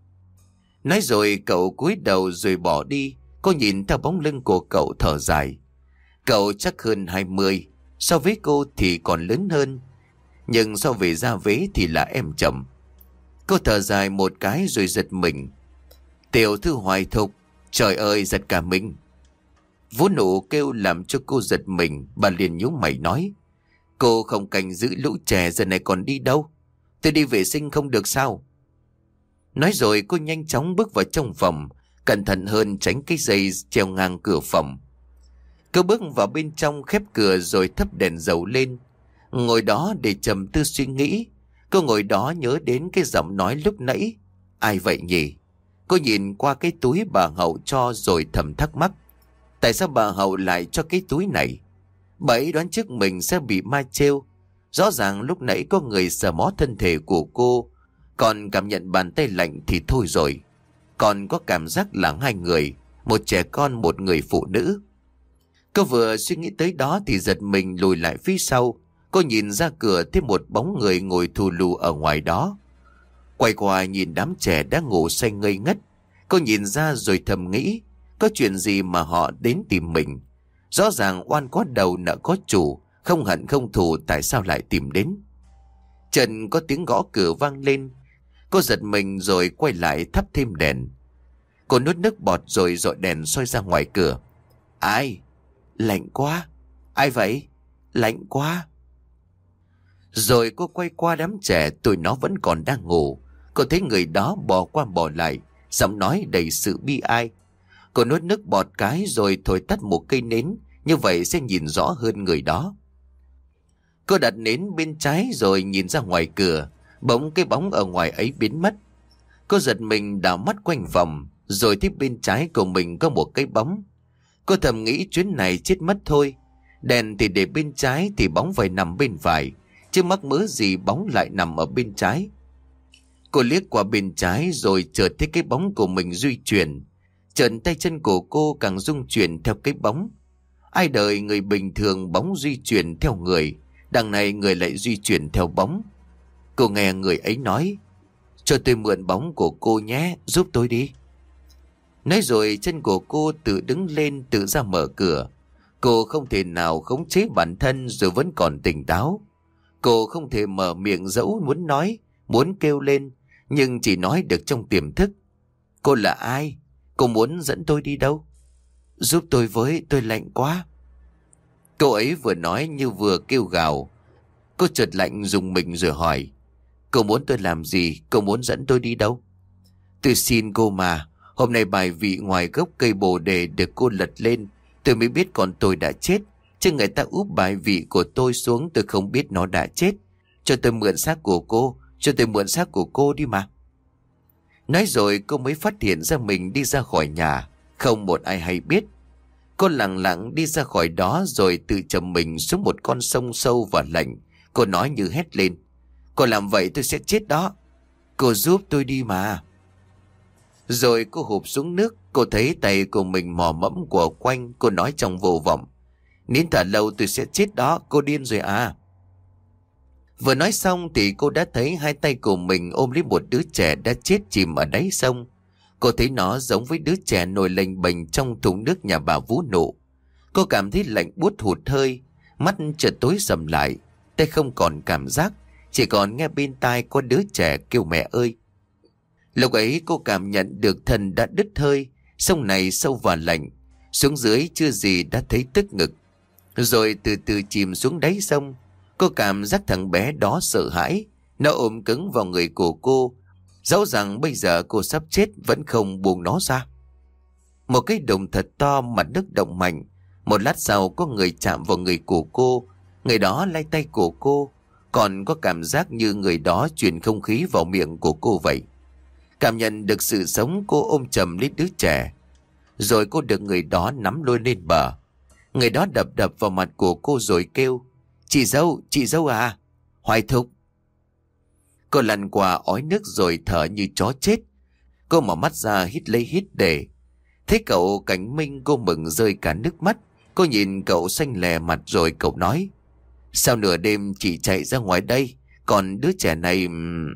Nói rồi cậu cúi đầu rồi bỏ đi. Cô nhìn theo bóng lưng của cậu thở dài. Cậu chắc hơn 20, so với cô thì còn lớn hơn, nhưng so về gia vế thì là em chồng. Cô thở dài một cái rồi giật mình: "Tiểu thư Hoài Thục, trời ơi giật cả mình." Vũ Nụ kêu làm cho cô giật mình. Bà liền nhíu mày nói: "Cô không canh giữ lũ trẻ giờ này còn đi đâu? Tôi đi vệ sinh không được sao?" Nói rồi cô nhanh chóng bước vào trong phòng, cẩn thận hơn tránh cái dây treo ngang cửa phòng. Cô bước vào bên trong khép cửa rồi thắp đèn dầu lên, ngồi đó để trầm tư suy nghĩ. Cô ngồi đó nhớ đến cái giọng nói lúc nãy: "Ai vậy nhỉ?" Cô nhìn qua cái túi bà Hậu cho rồi thầm thắc mắc: tại sao bà Hậu lại cho cái túi này? Bà ấy đoán trước mình sẽ bị ma trêu. Rõ ràng lúc nãy có người sờ mó thân thể của cô, còn cảm nhận bàn tay lạnh thì thôi rồi, còn có cảm giác là hai người, một trẻ con một người phụ nữ. Cô vừa suy nghĩ tới đó thì giật mình lùi lại phía sau. Cô nhìn ra cửa thấy một bóng người ngồi thù lù ở ngoài đó. Quay qua nhìn đám trẻ đã ngủ say ngây ngất. Cô nhìn ra rồi thầm nghĩ: có chuyện gì mà họ đến tìm mình? Rõ ràng oan có đầu nợ có chủ, không hận không thù, tại sao lại tìm đến? Trần có tiếng gõ cửa vang lên. Cô giật mình rồi quay lại thắp thêm đèn. Cô nuốt nước bọt rồi dội đèn soi ra ngoài cửa. Ai? Lạnh quá. Ai vậy? Lạnh quá. Rồi cô quay qua đám trẻ, tụi nó vẫn còn đang ngủ. Cô thấy người đó bò qua bò lại, giọng nói đầy sự bi ai. Cô nuốt nước bọt cái rồi thổi tắt một cây nến, như vậy sẽ nhìn rõ hơn người đó. Cô đặt nến bên trái rồi nhìn ra ngoài cửa, bỗng cái bóng ở ngoài ấy biến mất. Cô giật mình đảo mắt quanh vòng, rồi thấy bên trái của mình có một cái bóng. Cô thầm nghĩ chuyến này chết mất thôi. Đèn thì để bên trái thì bóng phải nằm bên phải, chứ mắc mớ gì bóng lại nằm ở bên trái. Cô liếc qua bên trái rồi chợt thấy cái bóng của mình di chuyển. Chợt tay chân của cô càng rung chuyển theo cái bóng. Ai đời người bình thường bóng di chuyển theo người, đằng này người lại di chuyển theo bóng. Cô nghe người ấy nói: cho tôi mượn bóng của cô nhé, giúp tôi đi. Nói rồi chân của cô tự đứng lên, tự ra mở cửa. Cô không thể nào khống chế bản thân rồi vẫn còn tỉnh táo. Cô không thể mở miệng dẫu muốn nói, muốn kêu lên, nhưng chỉ nói được trong tiềm thức. Cô là ai? Cô muốn dẫn tôi đi đâu? Giúp tôi với, tôi lạnh quá. Cô ấy vừa nói như vừa kêu gào. Cô chợt lạnh rùng mình rồi hỏi. Cô muốn tôi làm gì? Cô muốn dẫn tôi đi đâu? Tôi xin cô mà. Hôm nay bài vị ngoài gốc cây bồ đề được cô lật lên, tôi mới biết con tôi đã chết. Chứ người ta úp bài vị của tôi xuống, tôi không biết nó đã chết. Cho tôi mượn xác của cô. Cho tôi mượn xác của cô đi mà. Nói rồi cô mới phát hiện ra mình đi ra khỏi nhà, không một ai hay biết. Cô lặng lặng đi ra khỏi đó rồi tự chầm mình xuống một con sông sâu và lạnh. Cô nói như hét lên. Cô làm vậy tôi sẽ chết đó. Cô giúp tôi đi mà. Rồi cô hụp xuống nước. Cô thấy tay của mình mò mẫm của quanh. Cô nói trong vô vọng. Nín thở lâu tôi sẽ chết đó. Cô điên rồi à? Vừa nói xong thì cô đã thấy hai tay của mình ôm lấy một đứa trẻ đã chết chìm ở đáy sông. Cô thấy nó giống với đứa trẻ nổi lềnh bềnh trong thùng nước nhà bà Vú Nụ. Cô cảm thấy lạnh buốt hụt hơi, mắt chợt tối sầm lại, tay không còn cảm giác, chỉ còn nghe bên tai có đứa trẻ kêu mẹ ơi. Lúc ấy cô cảm nhận được thân đã đứt hơi, sông này sâu và lạnh, xuống dưới chưa gì đã thấy tức ngực. Rồi từ từ chìm xuống đáy sông. Cô cảm giác thằng bé đó sợ hãi, nó ôm cứng vào người của cô. Dẫu rằng bây giờ cô sắp chết vẫn không buông nó ra. Một cái đùng thật to, mặt nước động mạnh. Một lát sau có người chạm vào người của cô. Người đó lay tay của cô. Còn có cảm giác như người đó truyền không khí vào miệng của cô vậy. Cảm nhận được sự sống, cô ôm chầm lấy đứa trẻ. Rồi cô được người đó nắm lôi lên bờ. Người đó đập đập vào mặt của cô rồi kêu. Chị dâu à? Hoài Thục. Cô lăn qua ói nước rồi thở như chó chết. Cô mở mắt ra hít lấy hít để. Thấy cậu Cảnh Minh cô mừng rơi cả nước mắt. Cô nhìn cậu xanh lè mặt rồi cậu nói. Sao nửa đêm chị chạy ra ngoài đây? Còn đứa trẻ này...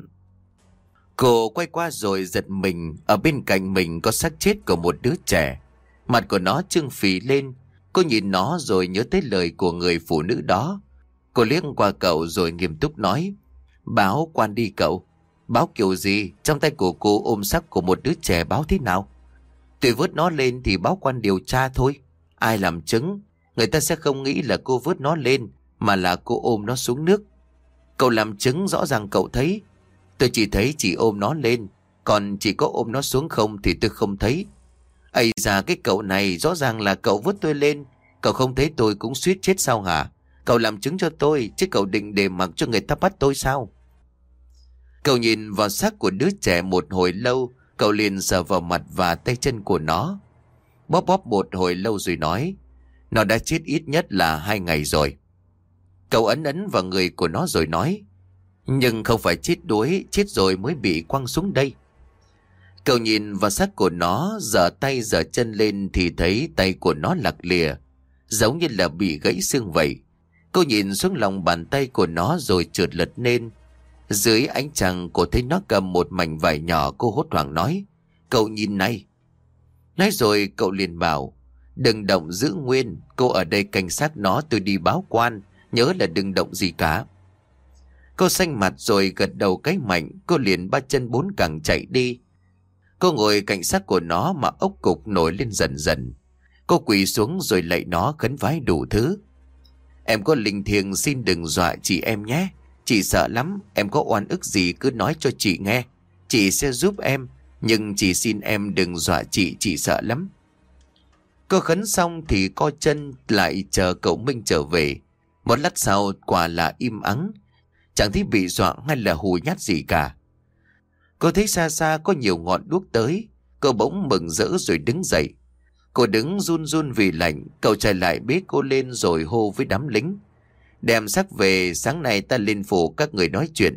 Cô quay qua rồi giật mình. Ở bên cạnh mình có xác chết của một đứa trẻ. Mặt của nó trương phì lên. Cô nhìn nó rồi nhớ tới lời của người phụ nữ đó. Cô liếc qua cậu rồi nghiêm túc nói. Báo quan đi cậu. Báo kiểu gì? Trong tay của cô ôm xác của một đứa trẻ, báo thế nào? Tôi vớt nó lên thì báo quan điều tra thôi. Ai làm chứng? Người ta sẽ không nghĩ là cô vớt nó lên, mà là cô ôm nó xuống nước. Cậu làm chứng rõ ràng cậu thấy. Tôi chỉ thấy chị ôm nó lên, còn chị có ôm nó xuống không thì tôi không thấy. Ây da, cái cậu này rõ ràng là cậu vớt tôi lên. Cậu không thấy tôi cũng suýt chết sao hả? Cậu làm chứng cho tôi, chứ cậu định để mặc cho người ta bắt tôi sao? Cậu nhìn vào xác của đứa trẻ một hồi lâu. Cậu liền sờ vào mặt và tay chân của nó. Bóp bóp một hồi lâu rồi nói. Nó đã chết ít nhất là 2 ngày rồi. Cậu ấn ấn vào người của nó rồi nói. Nhưng không phải chết đuối, chết rồi mới bị quăng xuống đây. Cậu nhìn vào xác của nó, giở tay giở chân lên thì thấy tay của nó lặc lìa, giống như là bị gãy xương vậy. Cô nhìn xuống lòng bàn tay của nó rồi trượt lật lên. Dưới ánh trăng cô thấy nó cầm một mảnh vải nhỏ. Cô hốt hoảng nói. Cậu nhìn này. Nói rồi cậu liền bảo. Đừng động, giữ nguyên. Cô ở đây canh xác nó, tôi đi báo quan. Nhớ là đừng động gì cả. Cô xanh mặt rồi gật đầu cái mạnh. Cô liền 3 chân 4 cẳng chạy đi. Cô ngồi cạnh xác của nó mà ốc cục nổi lên dần dần. Cô quỳ xuống rồi lạy nó khấn vái đủ thứ. Em có linh thiêng xin đừng dọa chị em nhé. Chị sợ lắm, em có oan ức gì cứ nói cho chị nghe. Chị sẽ giúp em, nhưng chị xin em đừng dọa chị sợ lắm. Cô khấn xong thì co chân lại chờ cậu Minh trở về. Một lát sau quả là im ắng. Chẳng thấy bị dọa hay là hù nhát gì cả. Cô thấy xa xa có nhiều ngọn đuốc tới. Cô bỗng mừng rỡ rồi đứng dậy. Cô đứng run run vì lạnh. Cậu chạy lại bế cô lên rồi hô với đám lính. Đem xác về, sáng nay ta lên phủ các người nói chuyện.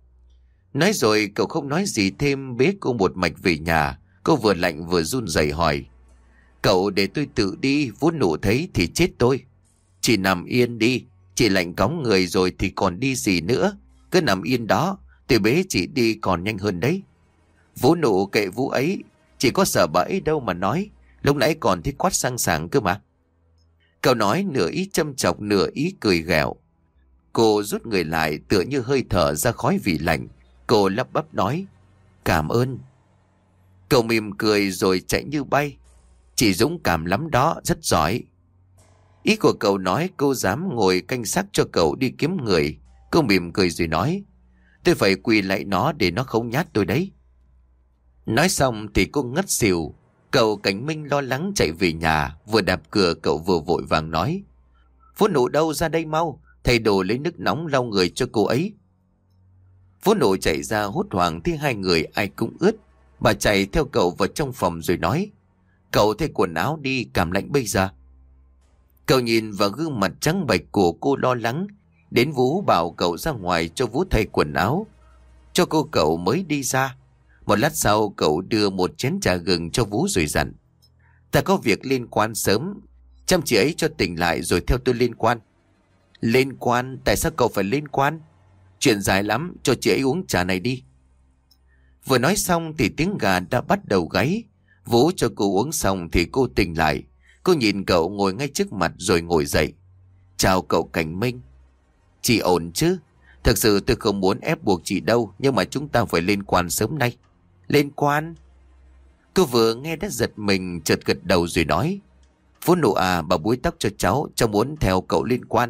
Nói rồi cậu không nói gì thêm, bế cô một mạch về nhà. Cô vừa lạnh vừa run rẩy hỏi. Cậu để tôi tự đi, Vú Nụ thấy thì chết tôi. Chị nằm yên đi, chị lạnh cóng người rồi thì còn đi gì nữa. Cứ nằm yên đó, tôi bế chị đi còn nhanh hơn đấy. Vú Nụ kệ Vú ấy, chị có sợ bà ấy đâu mà nói. Lúc nãy còn thích quát sang sảng cơ mà. Cậu nói nửa ý châm chọc nửa ý cười ghẹo. Cô rút người lại tựa như hơi thở ra khói vị lạnh. Cô lắp bắp nói: "Cảm ơn." Cậu mỉm cười rồi chạy như bay. "Chị dũng cảm lắm đó, rất giỏi." Ý của cậu nói cô dám ngồi canh xác cho cậu đi kiếm người. Cô mỉm cười rồi nói: "Tôi phải quỳ lại nó để nó không nhát tôi đấy." Nói xong thì cô ngất xỉu. Cậu Cảnh Minh lo lắng chạy về nhà. Vừa đạp cửa cậu vừa vội vàng nói: "Phú Nụ đâu, ra đây mau, thầy đồ lấy nước nóng lau người cho cô ấy." Phú Nụ chạy ra hốt hoảng thấy hai người ai cũng ướt. Bà chạy theo cậu vào trong phòng rồi nói: "Cậu thay quần áo đi, cảm lạnh bây giờ." Cậu nhìn vào gương mặt trắng bệch của cô lo lắng. Đến Vũ bảo cậu ra ngoài cho Vũ thay quần áo cho cô, cậu mới đi ra. Một lát sau cậu đưa một chén trà gừng cho Vũ rồi dặn: "Ta có việc liên quan sớm, chăm chị ấy cho tỉnh lại rồi theo tôi liên quan." "Liên quan? Tại sao cậu phải liên quan?" "Chuyện dài lắm, cho chị ấy uống trà này đi." Vừa nói xong thì tiếng gà đã bắt đầu gáy. Vũ cho cô uống xong thì cô tỉnh lại. Cô nhìn cậu ngồi ngay trước mặt rồi ngồi dậy. "Chào cậu Cảnh Minh." "Chị ổn chứ? Thực sự tôi không muốn ép buộc chị đâu, nhưng mà chúng ta phải liên quan sớm nay." "Liên quan?" Cô vừa nghe đã giật mình, chợt gật đầu rồi nói: "Phú Nụ à, bà búi tóc cho cháu muốn theo cậu liên quan."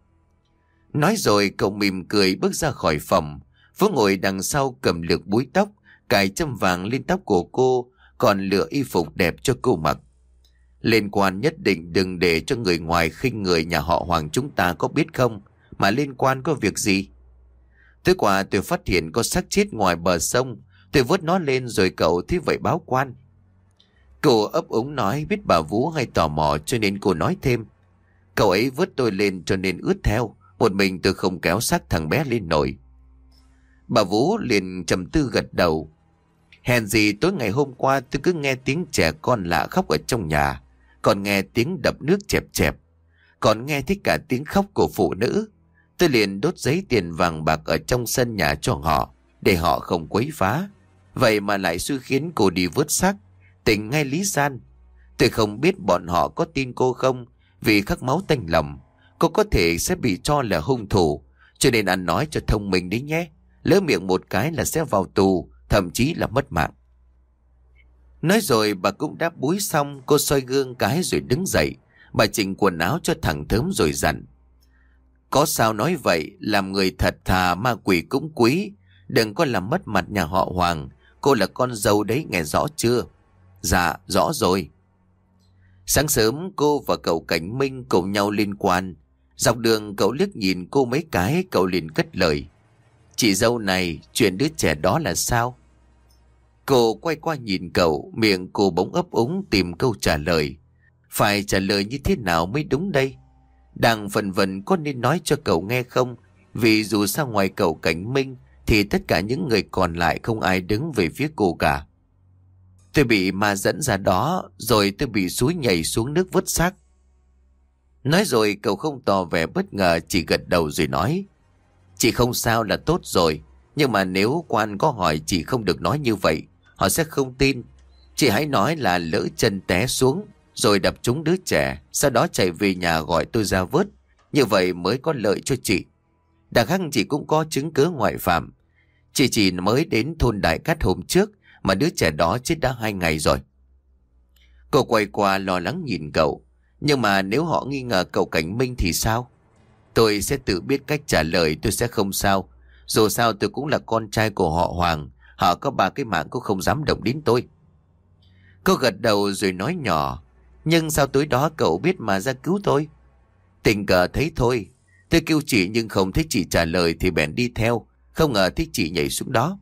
Nói rồi cậu mỉm cười bước ra khỏi phòng. Phú ngồi đằng sau cầm lược búi tóc, cài châm vàng lên tóc của cô, còn lựa y phục đẹp cho cô mặc. "Liên quan nhất định đừng để cho người ngoài khinh người nhà họ Hoàng chúng ta, có biết không? Mà liên quan có việc gì?" "Tối qua tôi phát hiện có xác chết ngoài bờ sông. Tôi vớt nó lên rồi cậu thấy vậy báo quan." Cô ấp úng nói biết bà Vũ hay tò mò cho nên cô nói thêm: "Cậu ấy vớt tôi lên cho nên ướt theo. Một mình tôi không kéo xác thằng bé lên nổi." Bà Vũ liền trầm tư gật đầu: "Hèn gì tối ngày hôm qua tôi cứ nghe tiếng trẻ con lạ khóc ở trong nhà, còn nghe tiếng đập nước chẹp chẹp, còn nghe thấy cả tiếng khóc của phụ nữ. Tôi liền đốt giấy tiền vàng bạc ở trong sân nhà cho họ, để họ không quấy phá. Vậy mà lại xui khiến cô đi vớt xác, tỉnh ngay lý gian. Tôi không biết bọn họ có tin cô không, vì khắc máu tanh lòng, cô có thể sẽ bị cho là hung thủ, cho nên ăn nói cho thông minh đấy nhé. Lỡ miệng một cái là sẽ vào tù, thậm chí là mất mạng." Nói rồi bà cũng đáp búi xong, cô soi gương cái rồi đứng dậy. Bà chỉnh quần áo cho thẳng thớm rồi dặn: "Có sao nói vậy, làm người thật thà ma quỷ cũng quý. Đừng có làm mất mặt nhà họ Hoàng. Cô là con dâu đấy, nghe rõ chưa?" "Dạ, rõ rồi." Sáng sớm cô và cậu Cảnh Minh cùng nhau liên quan. Dọc đường cậu liếc nhìn cô mấy cái, cậu liền cất lời: "Chị dâu này, chuyện đứa trẻ đó là sao?" Cô quay qua nhìn cậu, miệng cô bỗng ấp úng tìm câu trả lời. Phải trả lời như thế nào mới đúng đây? Đang phần vân có nên nói cho cậu nghe không? Vì dù sao ngoài cậu Cảnh Minh thì tất cả những người còn lại không ai đứng về phía cô cả. "Tôi bị ma dẫn ra đó, rồi tôi bị xúi nhảy xuống nước vớt xác." Nói rồi cậu không tỏ vẻ bất ngờ, chỉ gật đầu rồi nói: "Chị không sao là tốt rồi. Nhưng mà nếu quan có hỏi chị không được nói như vậy, họ sẽ không tin. Chị hãy nói là lỡ chân té xuống rồi đập trúng đứa trẻ, sau đó chạy về nhà gọi tôi ra vớt. Như vậy mới có lợi cho chị. Đằng khác chị cũng có chứng cứ ngoại phạm. Chị chỉ mới đến thôn Đại Cát hôm trước, mà đứa trẻ đó chết đã 2 ngày rồi." Cô quay qua lo lắng nhìn cậu: "Nhưng mà nếu họ nghi ngờ cậu Cảnh Minh thì sao?" "Tôi sẽ tự biết cách trả lời, tôi sẽ không sao. Dù sao tôi cũng là con trai của họ Hoàng, họ có 3 cái mạng cũng không dám động đến tôi." Cô gật đầu rồi nói nhỏ: "Nhưng sao tối đó cậu biết mà ra cứu tôi?" "Tình cờ thấy thôi. Tôi kêu chị nhưng không thấy chị trả lời thì bèn đi theo, không ngờ thấy chị nhảy xuống đó."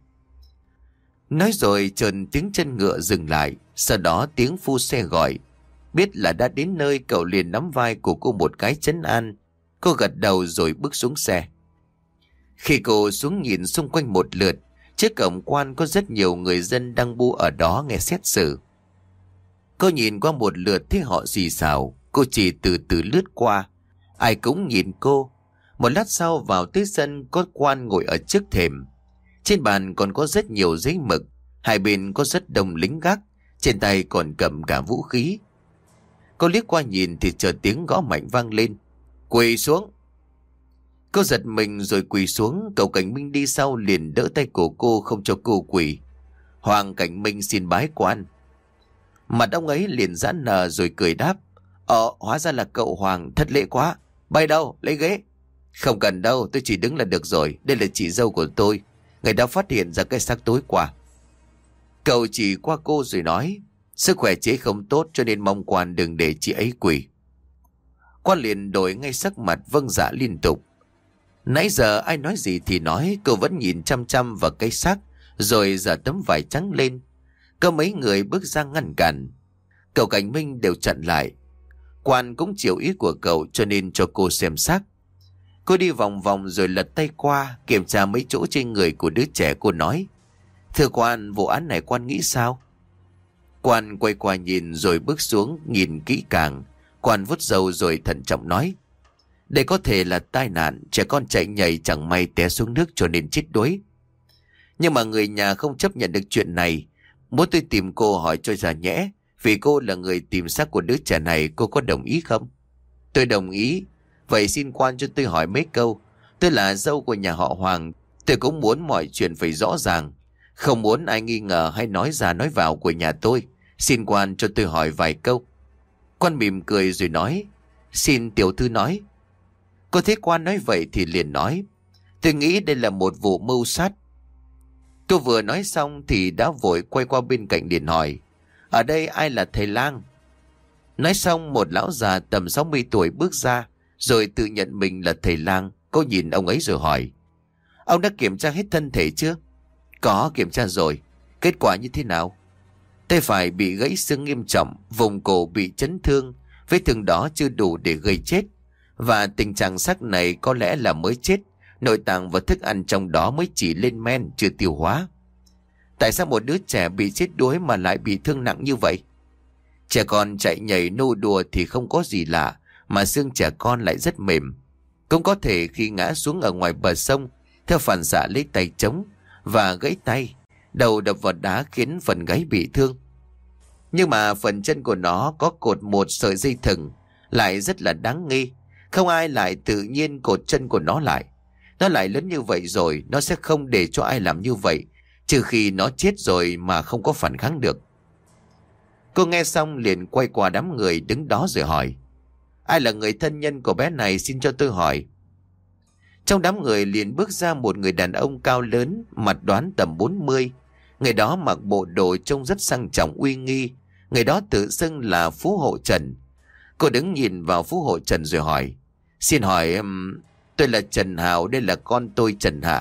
Nói rồi chợt tiếng chân ngựa dừng lại, sau đó tiếng phu xe gọi. Biết là đã đến nơi, cậu liền nắm vai của cô một cái trấn an. Cô gật đầu rồi bước xuống xe. Khi cô xuống nhìn xung quanh một lượt, trước cổng quan có rất nhiều người dân đang bu ở đó nghe xét xử. Cô nhìn qua một lượt thấy họ xì xào, cô chỉ từ từ lướt qua. Ai cũng nhìn cô. Một lát sau vào tới sân, có quan ngồi ở trước thềm. Trên bàn còn có rất nhiều giấy mực, hai bên có rất đông lính gác, trên tay còn cầm cả vũ khí. Cô liếc qua nhìn thì chợt tiếng gõ mạnh vang lên: "Quỳ xuống!" Cô giật mình rồi quỳ xuống. Cậu Cảnh Minh đi sau liền đỡ tay của cô không cho cô quỳ. Hoàng Cảnh Minh xin bái quan. Mặt ông ấy liền giãn nở rồi cười đáp. Hóa ra là cậu Hoàng, thất lễ quá. Bay đâu, lấy ghế. Không cần đâu, tôi chỉ đứng là được rồi. Đây là chị dâu của tôi. Người đã phát hiện ra cái xác tối qua. Cậu chỉ qua cô rồi nói. Sức khỏe chị ấy không tốt cho nên mong quan đừng để chị ấy quỳ. Quan liền đổi ngay sắc mặt vâng dạ liên tục. Nãy giờ ai nói gì thì nói, cô vẫn nhìn chăm chăm vào cái xác rồi giở tấm vải trắng lên. Có mấy người bước ra ngăn cản. Cậu Cảnh Minh đều chặn lại. Quan cũng chịu ý của cậu cho nên cho cô xem xác. Cô đi vòng vòng rồi lật tay qua kiểm tra mấy chỗ trên người của đứa trẻ. Cô nói: Thưa quan, vụ án này quan nghĩ sao? Quan quay qua nhìn rồi bước xuống nhìn kỹ càng. Quan vuốt râu rồi thận trọng nói: Đây có thể là tai nạn, trẻ con chạy nhảy chẳng may té xuống nước cho nên chết đuối. Nhưng mà người nhà không chấp nhận được chuyện này. Muốn tôi tìm cô hỏi cho ra nhẽ, vì cô là người tìm xác của đứa trẻ này, cô có đồng ý không? Tôi đồng ý. Vậy xin quan cho tôi hỏi mấy câu. Tôi là dâu của nhà họ Hoàng, tôi cũng muốn mọi chuyện phải rõ ràng, không muốn ai nghi ngờ hay nói ra nói vào của nhà tôi. Xin quan cho tôi hỏi vài câu. Quan mỉm cười rồi nói: Xin tiểu thư nói. Cô thấy quan nói vậy thì liền nói: Tôi nghĩ đây là một vụ mưu sát. Cô vừa nói xong thì đã vội quay qua bên cạnh liền hỏi: Ở đây ai là thầy lang? Nói xong một lão già tầm 60 tuổi bước ra rồi tự nhận mình là thầy lang. Cô nhìn ông ấy rồi hỏi: Ông đã kiểm tra hết thân thể chưa? Có, kiểm tra rồi. Kết quả như thế nào? Tay phải bị gãy xương nghiêm trọng, vùng cổ bị chấn thương. Vết thương đó chưa đủ để gây chết, và tình trạng xác này có lẽ là mới chết. Nội tạng và thức ăn trong đó mới chỉ lên men, chưa tiêu hóa. Tại sao một đứa trẻ bị chết đuối mà lại bị thương nặng như vậy? Trẻ con chạy nhảy nô đùa thì không có gì lạ, mà xương trẻ con lại rất mềm. Cũng có thể khi ngã xuống ở ngoài bờ sông, theo phản xạ lấy tay chống và gãy tay, đầu đập vào đá khiến phần gáy bị thương. Nhưng mà phần chân của nó có cột một sợi dây thừng, lại rất là đáng nghi. Không ai lại tự nhiên cột chân của nó lại. Nó lại lớn như vậy rồi, nó sẽ không để cho ai làm như vậy, trừ khi nó chết rồi mà không có phản kháng được. Cô nghe xong liền quay qua đám người đứng đó rồi hỏi: Ai là người thân nhân của bé này, xin cho tôi hỏi. Trong đám người liền bước ra một người đàn ông cao lớn, mặt đoán tầm 40. Người đó mặc bộ đồ trông rất sang trọng uy nghi. Người đó tự xưng là Phú Hộ Trần. Cô đứng nhìn vào Phú Hộ Trần rồi hỏi: Xin hỏi, tôi là Trần Hào, đây là con tôi Trần Hạ.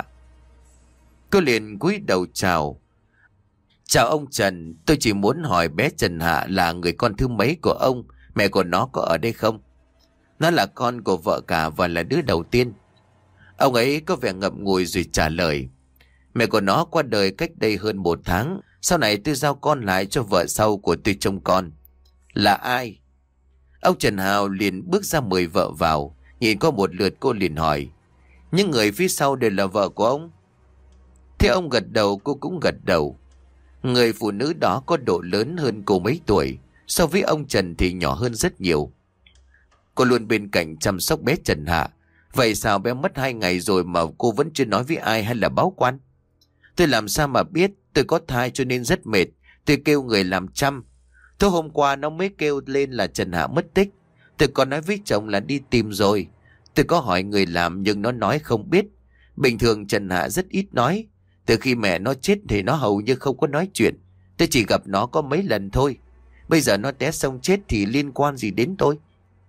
Cô liền cúi đầu chào: Chào ông Trần, tôi chỉ muốn hỏi bé Trần Hạ là người con thứ mấy của ông, mẹ của nó có ở đây không? Nó là con của vợ cả và là đứa đầu tiên. Ông ấy có vẻ ngậm ngùi rồi trả lời: Mẹ của nó qua đời cách đây hơn 1 tháng. Sau này tôi giao con lại cho vợ sau của tôi trông con. Là ai? Ông Trần Hào liền bước ra mời vợ vào. Nhìn qua một lượt cô liền hỏi: Những người phía sau đều là vợ của ông? Thế ông gật đầu, cô cũng gật đầu. Người phụ nữ đó có độ lớn hơn cô mấy tuổi, so với ông Trần thì nhỏ hơn rất nhiều. Cô luôn bên cạnh chăm sóc bé Trần Hạ. Vậy sao bé mất 2 ngày rồi mà cô vẫn chưa nói với ai hay là báo quan? Tôi làm sao mà biết, tôi có thai cho nên rất mệt. Tôi kêu người làm chăm. Thôi hôm qua nó mới kêu lên là Trần Hạ mất tích. Tôi có nói với chồng là đi tìm rồi. Tôi có hỏi người làm nhưng nó nói không biết. Bình thường Trần Hạ rất ít nói. Từ khi mẹ nó chết thì nó hầu như không có nói chuyện. Tôi chỉ gặp nó có mấy lần thôi. Bây giờ nó té sông chết thì liên quan gì đến tôi?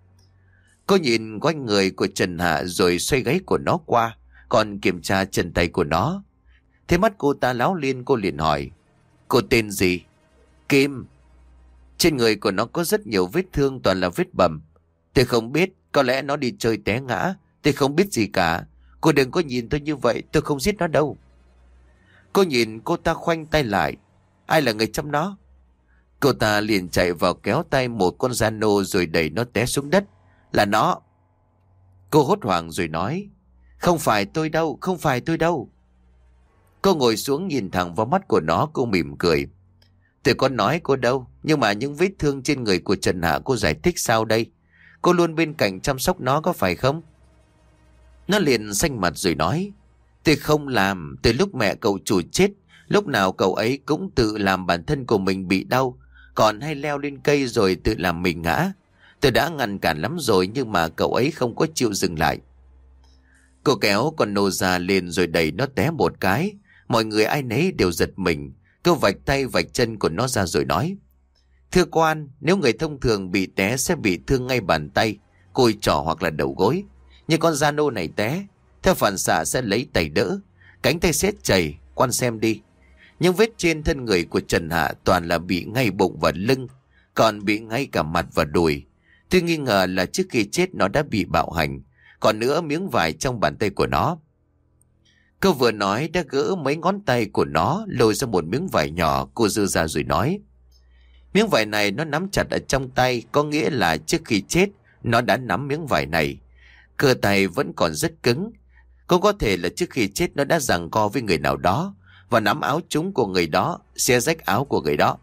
Cô nhìn quanh người của Trần Hạ rồi xoay gáy của nó qua, còn kiểm tra chân tay của nó. Thế mắt cô ta láo liên, cô liền hỏi: Cô tên gì? Kim. Trên người của nó có rất nhiều vết thương, toàn là vết bầm. Tôi không biết, có lẽ nó đi chơi té ngã. Tôi không biết gì cả. Cô đừng có nhìn tôi như vậy, tôi không giết nó đâu. Cô nhìn cô ta khoanh tay lại: Ai là người chăm nó? Cô ta liền chạy vào kéo tay một con Giano rồi đẩy nó té xuống đất. Là nó. Cô hốt hoảng rồi nói: Không phải tôi đâu, không phải tôi đâu. Cô ngồi xuống nhìn thẳng vào mắt của nó, cô mỉm cười: Tôi có nói cô đâu, nhưng mà những vết thương trên người của Trần Hạ cô giải thích sao đây? Cô luôn bên cạnh chăm sóc nó có phải không? Nó liền xanh mặt rồi nói: Tôi không làm, từ lúc mẹ cậu chủ chết, lúc nào cậu ấy cũng tự làm bản thân của mình bị đau, còn hay leo lên cây rồi tự làm mình ngã. Tôi đã ngăn cản lắm rồi nhưng mà cậu ấy không có chịu dừng lại. Cô kéo con nô ra lên rồi đẩy nó té một cái. Mọi người ai nấy đều giật mình. Cô vạch tay vạch chân của nó ra rồi nói: Thưa quan, nếu người thông thường bị té sẽ bị thương ngay bàn tay, cùi trỏ hoặc là đầu gối. Như con da nô này té, theo phản xạ sẽ lấy tay đỡ, cánh tay xét chảy, quan xem đi. Những vết trên thân người của Trần Hạ toàn là bị ngay bụng và lưng, còn bị ngay cả mặt và đùi. Tôi nghi ngờ là trước khi chết nó đã bị bạo hành. Còn nữa, miếng vải trong bàn tay của nó. Cô vừa nói đã gỡ mấy ngón tay của nó, lôi ra một miếng vải nhỏ. Cô dơ ra rồi nói: Miếng vải này nó nắm chặt ở trong tay, có nghĩa là trước khi chết nó đã nắm miếng vải này. Cơ tay vẫn còn rất cứng. Cũng có thể là trước khi chết nó đã giằng co với người nào đó và nắm áo trúng của người đó, xé rách áo của người đó.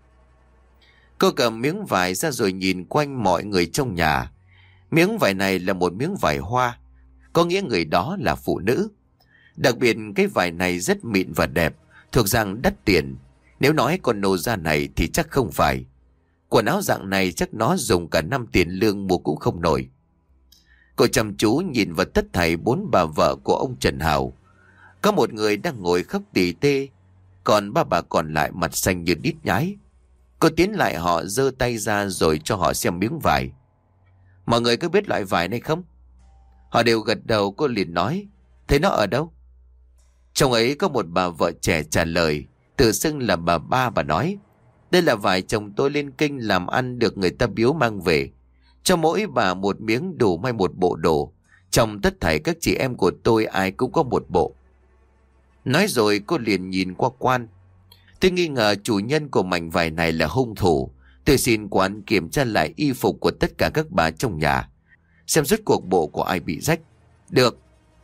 Cô cầm miếng vải ra rồi nhìn quanh mọi người trong nhà. Miếng vải này là một miếng vải hoa, có nghĩa người đó là phụ nữ. Đặc biệt cái vải này rất mịn và đẹp, thuộc dạng đắt tiền. Nếu nói con nô gia này thì chắc không phải. Quần áo dạng này chắc nó dùng cả năm tiền lương mua cũng không nổi. Cô chăm chú nhìn vào tất thảy 4 bà vợ của ông Trần Hào. Có một người đang ngồi khóc tỉ tê, còn 3 bà còn lại mặt xanh như đít nhái. Cô tiến lại họ, giơ tay ra rồi cho họ xem miếng vải. Mọi người có biết loại vải này không? Họ đều gật đầu. Cô liền nói: Thế nó ở đâu? Trong ấy có một bà vợ trẻ trả lời, tự xưng là bà Ba. Bà nói: Đây là vải chồng tôi lên kinh làm ăn được người ta biếu mang về. Cho mỗi bà một miếng đủ may một bộ đồ. Trong tất thảy các chị em của tôi ai cũng có một bộ. Nói rồi cô liền nhìn qua quan. Tôi nghi ngờ chủ nhân của mảnh vải này là hung thủ. Tôi xin quan kiểm tra lại y phục của tất cả các bà trong nhà, xem rốt cuộc bộ của ai bị rách. Được.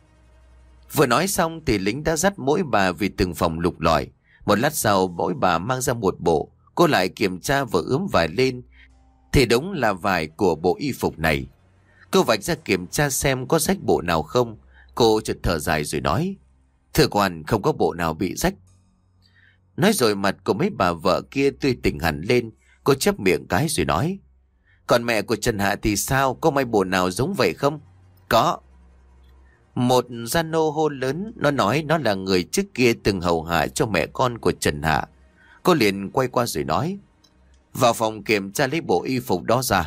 Vừa nói xong thì lính đã dắt mỗi bà về từng phòng lục lọi. Một lát sau mỗi bà mang ra một bộ. Cô lại kiểm tra và ướm vải lên, thì đúng là vải của bộ y phục này. Cô vạch ra kiểm tra xem có rách bộ nào không. Cô chợt thở dài rồi nói: Thưa quan, không có bộ nào bị rách. Nói rồi mặt của mấy bà vợ kia tươi tỉnh hẳn lên. Cô chép miệng cái rồi nói: Còn mẹ của Trần Hạ thì sao, có may bộ nào giống vậy không? Có. Một gia nô hô lớn. Nó nói nó là người trước kia từng hầu hạ cho mẹ con của Trần Hạ. Cô liền quay qua rồi nói: Vào phòng kiểm tra lấy bộ y phục đó ra.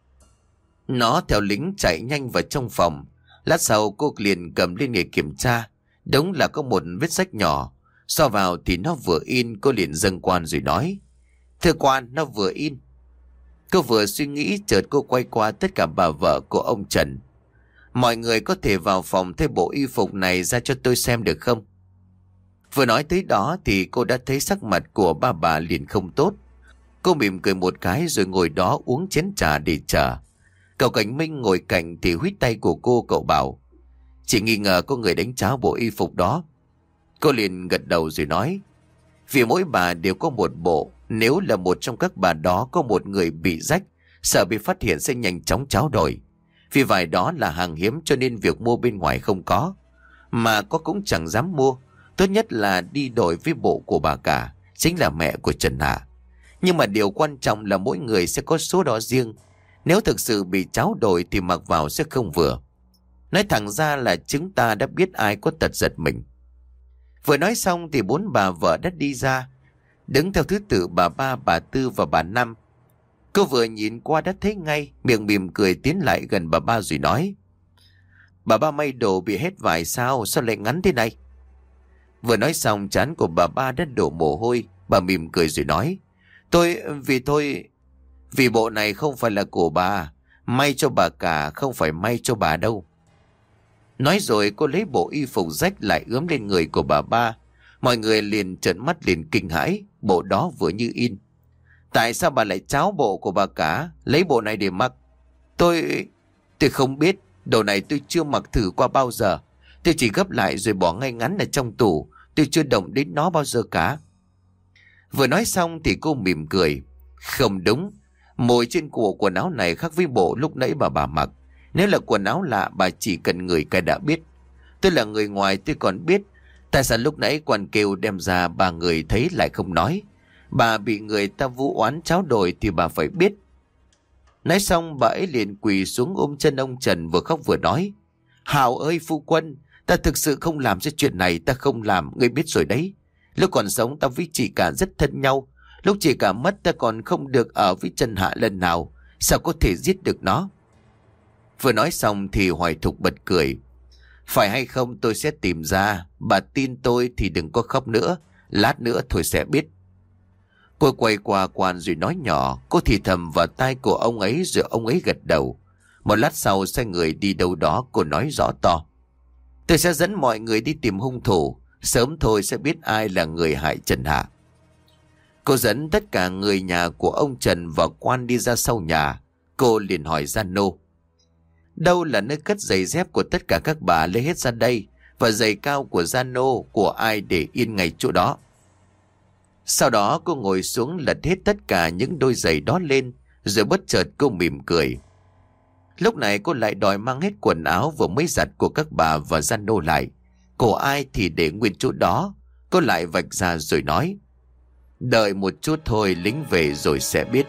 Nó theo lính chạy nhanh vào trong phòng. Lát sau cô liền cầm lên để kiểm tra. Đúng là có một vết rách nhỏ. So vào thì nó vừa in. Cô liền dâng quan rồi nói: Thưa quan, nó vừa in. Cô vừa suy nghĩ chợt cô quay qua tất cả bà vợ của ông Trần: Mọi người có thể vào phòng thay bộ y phục này ra cho tôi xem được không? Vừa nói tới đó thì cô đã thấy sắc mặt của ba bà liền không tốt. Cô mỉm cười một cái rồi ngồi đó uống chén trà để chờ. Cậu Cảnh Minh ngồi cạnh thì huýt tay của cô. Cậu bảo: Chỉ nghi ngờ có người đánh tráo bộ y phục đó. Cô liền gật đầu rồi nói: Vì mỗi bà đều có một bộ. Nếu là một trong các bà đó có một người bị rách, sợ bị phát hiện sẽ nhanh chóng tráo đổi. Vì vải đó là hàng hiếm cho nên việc mua bên ngoài không có. Mà có cũng chẳng dám mua. Tốt nhất là đi đổi với bộ của bà cả, chính là mẹ của Trần Hạ. Nhưng mà điều quan trọng là mỗi người sẽ có số đo riêng. Nếu thực sự bị tráo đổi thì mặc vào sẽ không vừa. Nói thẳng ra là chúng ta đã biết ai có tật giật mình. Vừa nói xong thì 4 bà vợ đã đi ra, đứng theo thứ tự bà Ba, bà Tư và bà Năm. Cô vừa nhìn qua đã thấy ngay, miệng mỉm cười tiến lại gần bà Ba rồi nói: Bà Ba may đồ bị hết vải sao lại ngắn thế này? Vừa nói xong trán của bà Ba đã đổ mồ hôi. Bà mỉm cười rồi nói: Vì bộ này không phải là của bà, may cho bà cả, không phải may cho bà đâu. Nói rồi cô lấy bộ y phục rách lại ướm lên người của bà Ba. Mọi người liền trợn mắt liền kinh hãi, bộ đó vừa như in. Tại sao bà lại tráo bộ của bà cả, lấy bộ này để mặc? Tôi không biết, đồ này tôi chưa mặc thử qua bao giờ. Tôi chỉ gấp lại rồi bỏ ngay ngắn ở trong tủ, tôi chưa động đến nó bao giờ cả. Vừa nói xong thì cô mỉm cười: Không đúng, mồi trên cổ quần áo này khác với bộ lúc nãy bà mặc. Nếu là quần áo lạ bà chỉ cần ngửi cái đã biết. Tôi là người ngoài tôi còn biết. Tại sao lúc nãy quan kêu đem ra bà người thấy lại không nói? Bà bị người ta vu oán tráo đổi thì bà phải biết. Nói xong bà ấy liền quỳ xuống ôm chân ông Trần vừa khóc vừa nói. Hào ơi phu quân, ta thực sự không làm cái chuyện này, ta không làm, ngươi biết rồi đấy. Lúc còn sống ta với chị cả rất thân nhau. Lúc chị cả mất ta còn không được ở với Trần Hạ lần nào. Sao có thể giết được nó? Vừa nói xong thì Hoài Thục bật cười. Phải hay không tôi sẽ tìm ra. Bà tin tôi thì đừng có khóc nữa. Lát nữa thôi sẽ biết. Cô quay qua quan rồi nói nhỏ. Cô thì thầm vào tai của ông ấy rồi ông ấy gật đầu. Một lát sau xoay người đi đâu đó, cô nói rõ to. Tôi sẽ dẫn mọi người đi tìm hung thủ. Sớm thôi sẽ biết ai là người hại Trần Hạ. Cô dẫn tất cả người nhà của ông Trần và quan đi ra sau nhà. Cô liền hỏi Gian Nô. Đâu là nơi cất giày dép của tất cả các bà, lấy hết ra đây. Và giày cao của Gian Nô của ai để yên ngay chỗ đó. Sau đó cô ngồi xuống lật hết tất cả những đôi giày đó lên. Rồi bất chợt cô mỉm cười. Lúc này cô lại đòi mang hết quần áo vừa mới giặt của các bà và Gian Nô lại. Của ai thì để nguyên chỗ đó. Cô lại vạch ra rồi nói. Đợi một chút thôi, lính về rồi sẽ biết.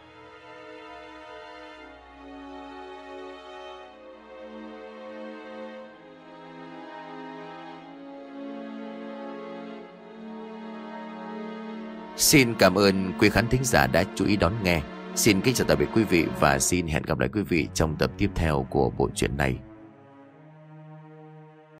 Xin cảm ơn quý khán thính giả đã chú ý đón nghe. Xin kính chào tạm biệt quý vị và xin hẹn gặp lại quý vị trong tập tiếp theo của bộ truyện này.